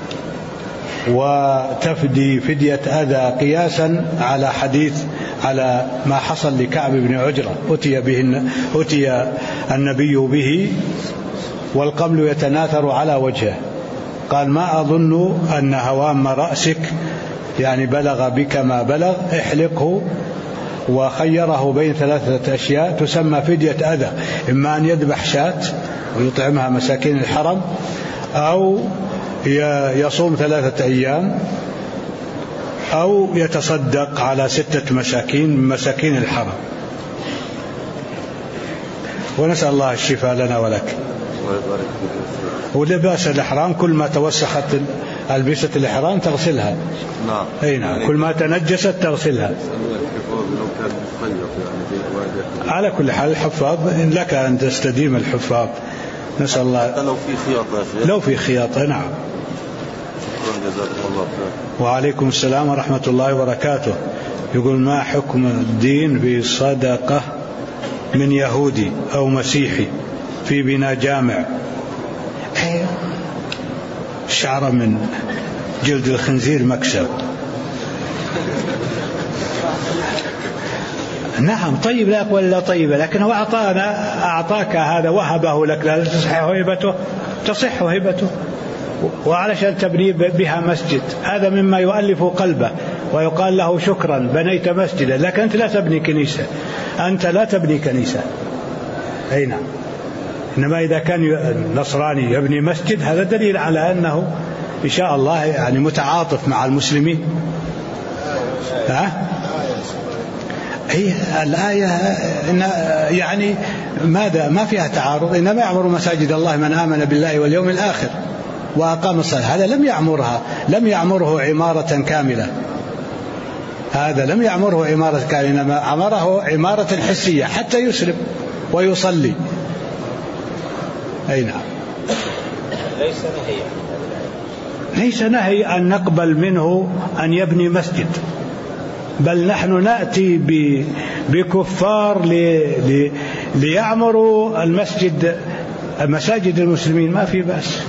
وتفدي فدية أذى قياسا على حديث على ما حصل لكعب بن عجرة أتي النبي به والقبل يتناثر على وجهه، قال ما أظن أن هوام رأسك يعني بلغ بك ما بلغ، احلقه. وخيره بين 3 أشياء تسمى فدية أذى، إما أن يذبح شاة ويطعمها مساكين الحرم، أو يصوم 3 أيام، أو يتصدق على 6 مساكين من مساكين الحرم. ونسأل الله الشفاء لنا ولك. ولباس الإحرام كل ما توسخت ألبسة الإحرام تغسلها. نعم. أي نعم. كل ما تنجست تغسلها. على كل حال الحفاظ لك أن تستديم الحفاظ. نسأل الله. لو في خياطة. نعم. وعليكم السلام ورحمة الله وبركاته. يقول ما حكم الدين بصدقة من يهودي أو مسيحي في بناء جامع؟ شعر من جلد الخنزير مكسب. نعم طيب لا أقول لا طيبة، لكن هو أعطاك هذا وهبه لك، لا تصح هبته، تصح هبته، وعلشان تبني بها مسجد هذا مما يؤلف قلبه ويقال له شكرا بنيت مسجدا، لكن أنت لا تبني كنيسة، أنت لا تبني كنيسة. أي نعم. إنما إذا كان نصراني يبني مسجد هذا دليل على أنه إن شاء الله يعني متعاطف مع المسلمين. هي الآية يعني ماذا ما فيها تعارض، إنما يعمر مساجد الله من آمن بالله واليوم الآخر وأقام الصلاة. هذا لم يعمره عمارة كاملة، هذا لم يعمره عمارة كاملة، إنما عمره عمارة حسية حتى يسلم ويصلي. أي نعم. ليس نهي أن نقبل منه أن يبني مسجد، بل نحن نأتي بكفار ليعمروا مساجد المسلمين، ما في بأس.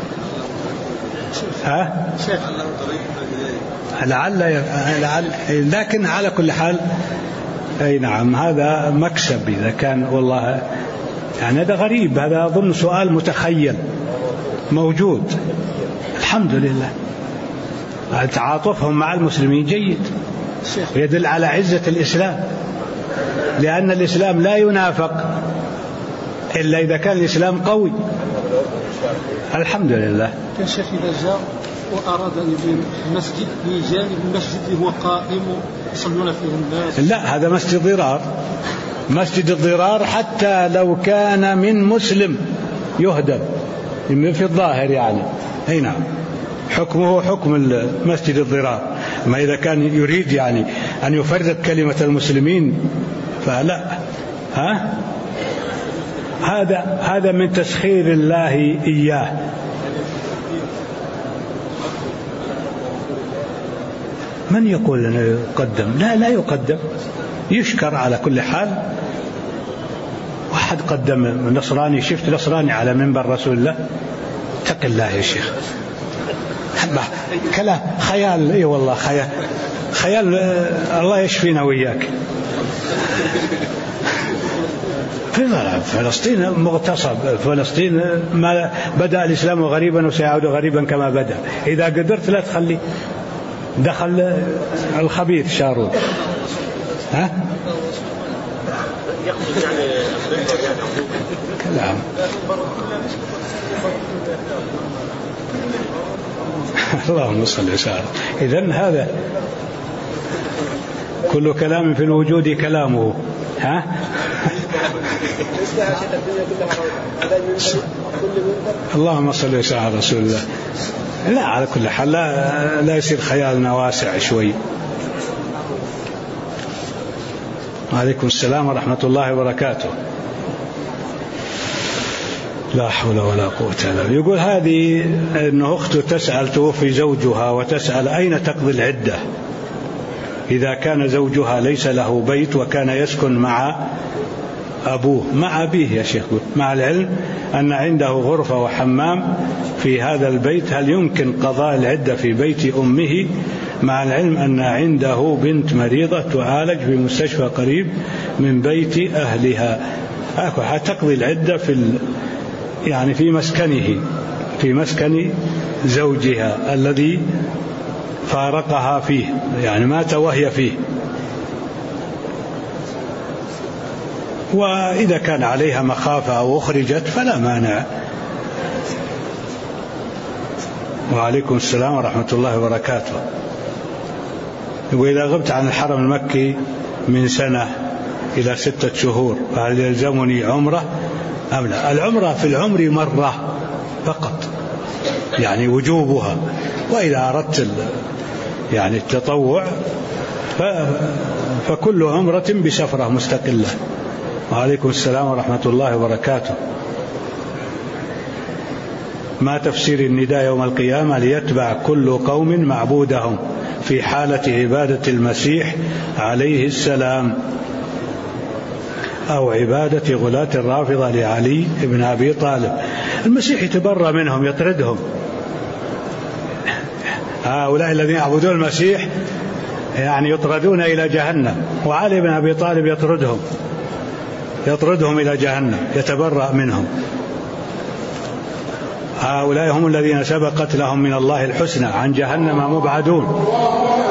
لعل لكن على كل حال أي نعم هذا مكسب إذا كان، والله يعني هذا غريب، هذا أظن سؤال متخيل موجود. الحمد لله. تعاطفهم مع المسلمين جيد ويدل على عزة الإسلام، لأن الإسلام لا ينافق إلا إذا كان الإسلام قوي. الحمد لله. كان شيخ إذا جاء وأراد أن يبين مسجد بجانب المسجد اللي هو قائم يصلون فيه الناس، لا، هذا مسجد ضرار. مسجد الضرار حتى لو كان من مسلم يهدم في الظاهر يعني، أي نعم، حكمه حكم المسجد الضرار. ما إذا كان يريد يعني أن يفرق كلمة المسلمين فلا. هذا من تسخير الله إياه. من يقول أنه يقدم؟ لا يقدم، يشكر على كل حال. واحد قدم نصراني، شفت نصراني على منبر رسول الله، اتق الله يا شيخ، كلام خيال. اي والله خيال. الله يشفينا وياك. في فلسطين مغتصب، فلسطين ما بدأ الإسلام غريبا وسيعود غريبا كما بدأ. إذا قدرت لا تخلي دخل الخبيث شارون. كلام. اللهم صل وسلم. إذن هذا كل كلام في الوجود كلامه. اللهم صل وسلم على رسول الله. لا، على كل حال لا يصير خيالنا واسع شوي. وعليكم السلام ورحمة الله وبركاته. لا حول ولا قوة إلا بالله. يقول هذه أنه أخته تسأل توفي زوجها وتسأل أين تقضي العدة إذا كان زوجها ليس له بيت وكان يسكن مع أبوه. مع أبيه يا شيخ، مع العلم أن عنده غرفة وحمام في هذا البيت، هل يمكن قضاء العدة في بيت أمه مع العلم أن عنده بنت مريضة تعالج في مستشفى قريب من بيت أهلها؟ تقضي العدة في مسكنه، في مسكن زوجها الذي فارقها فيه، يعني مات وهي فيه. وإذا كان عليها مخافة أو أخرجت فلا مانع. وعليكم السلام ورحمة الله وبركاته. وإذا غبت عن الحرم المكي من سنة إلى 6 شهور فهل يلزمني عمرة أم لا؟ العمرة في العمر مرة فقط، يعني وجوبها. وإذا أردت يعني التطوع فكل عمرة بسفرة مستقلة. وعليكم السلام ورحمة الله وبركاته. ما تفسير النداء يوم القيامة ليتبع كل قوم معبودهم في حالة عبادة المسيح عليه السلام أو عبادة غلاة الرافضة لعلي بن أبي طالب؟ المسيح يتبرى منهم، يطردهم. هؤلاء الذين يعبدون المسيح يعني يطردون إلى جهنم، وعلي بن أبي طالب يطردهم إلى جهنم، يتبرأ منهم. هؤلاء هم الذين سبقت لهم من الله الحسنى، عن جهنم مبعدون.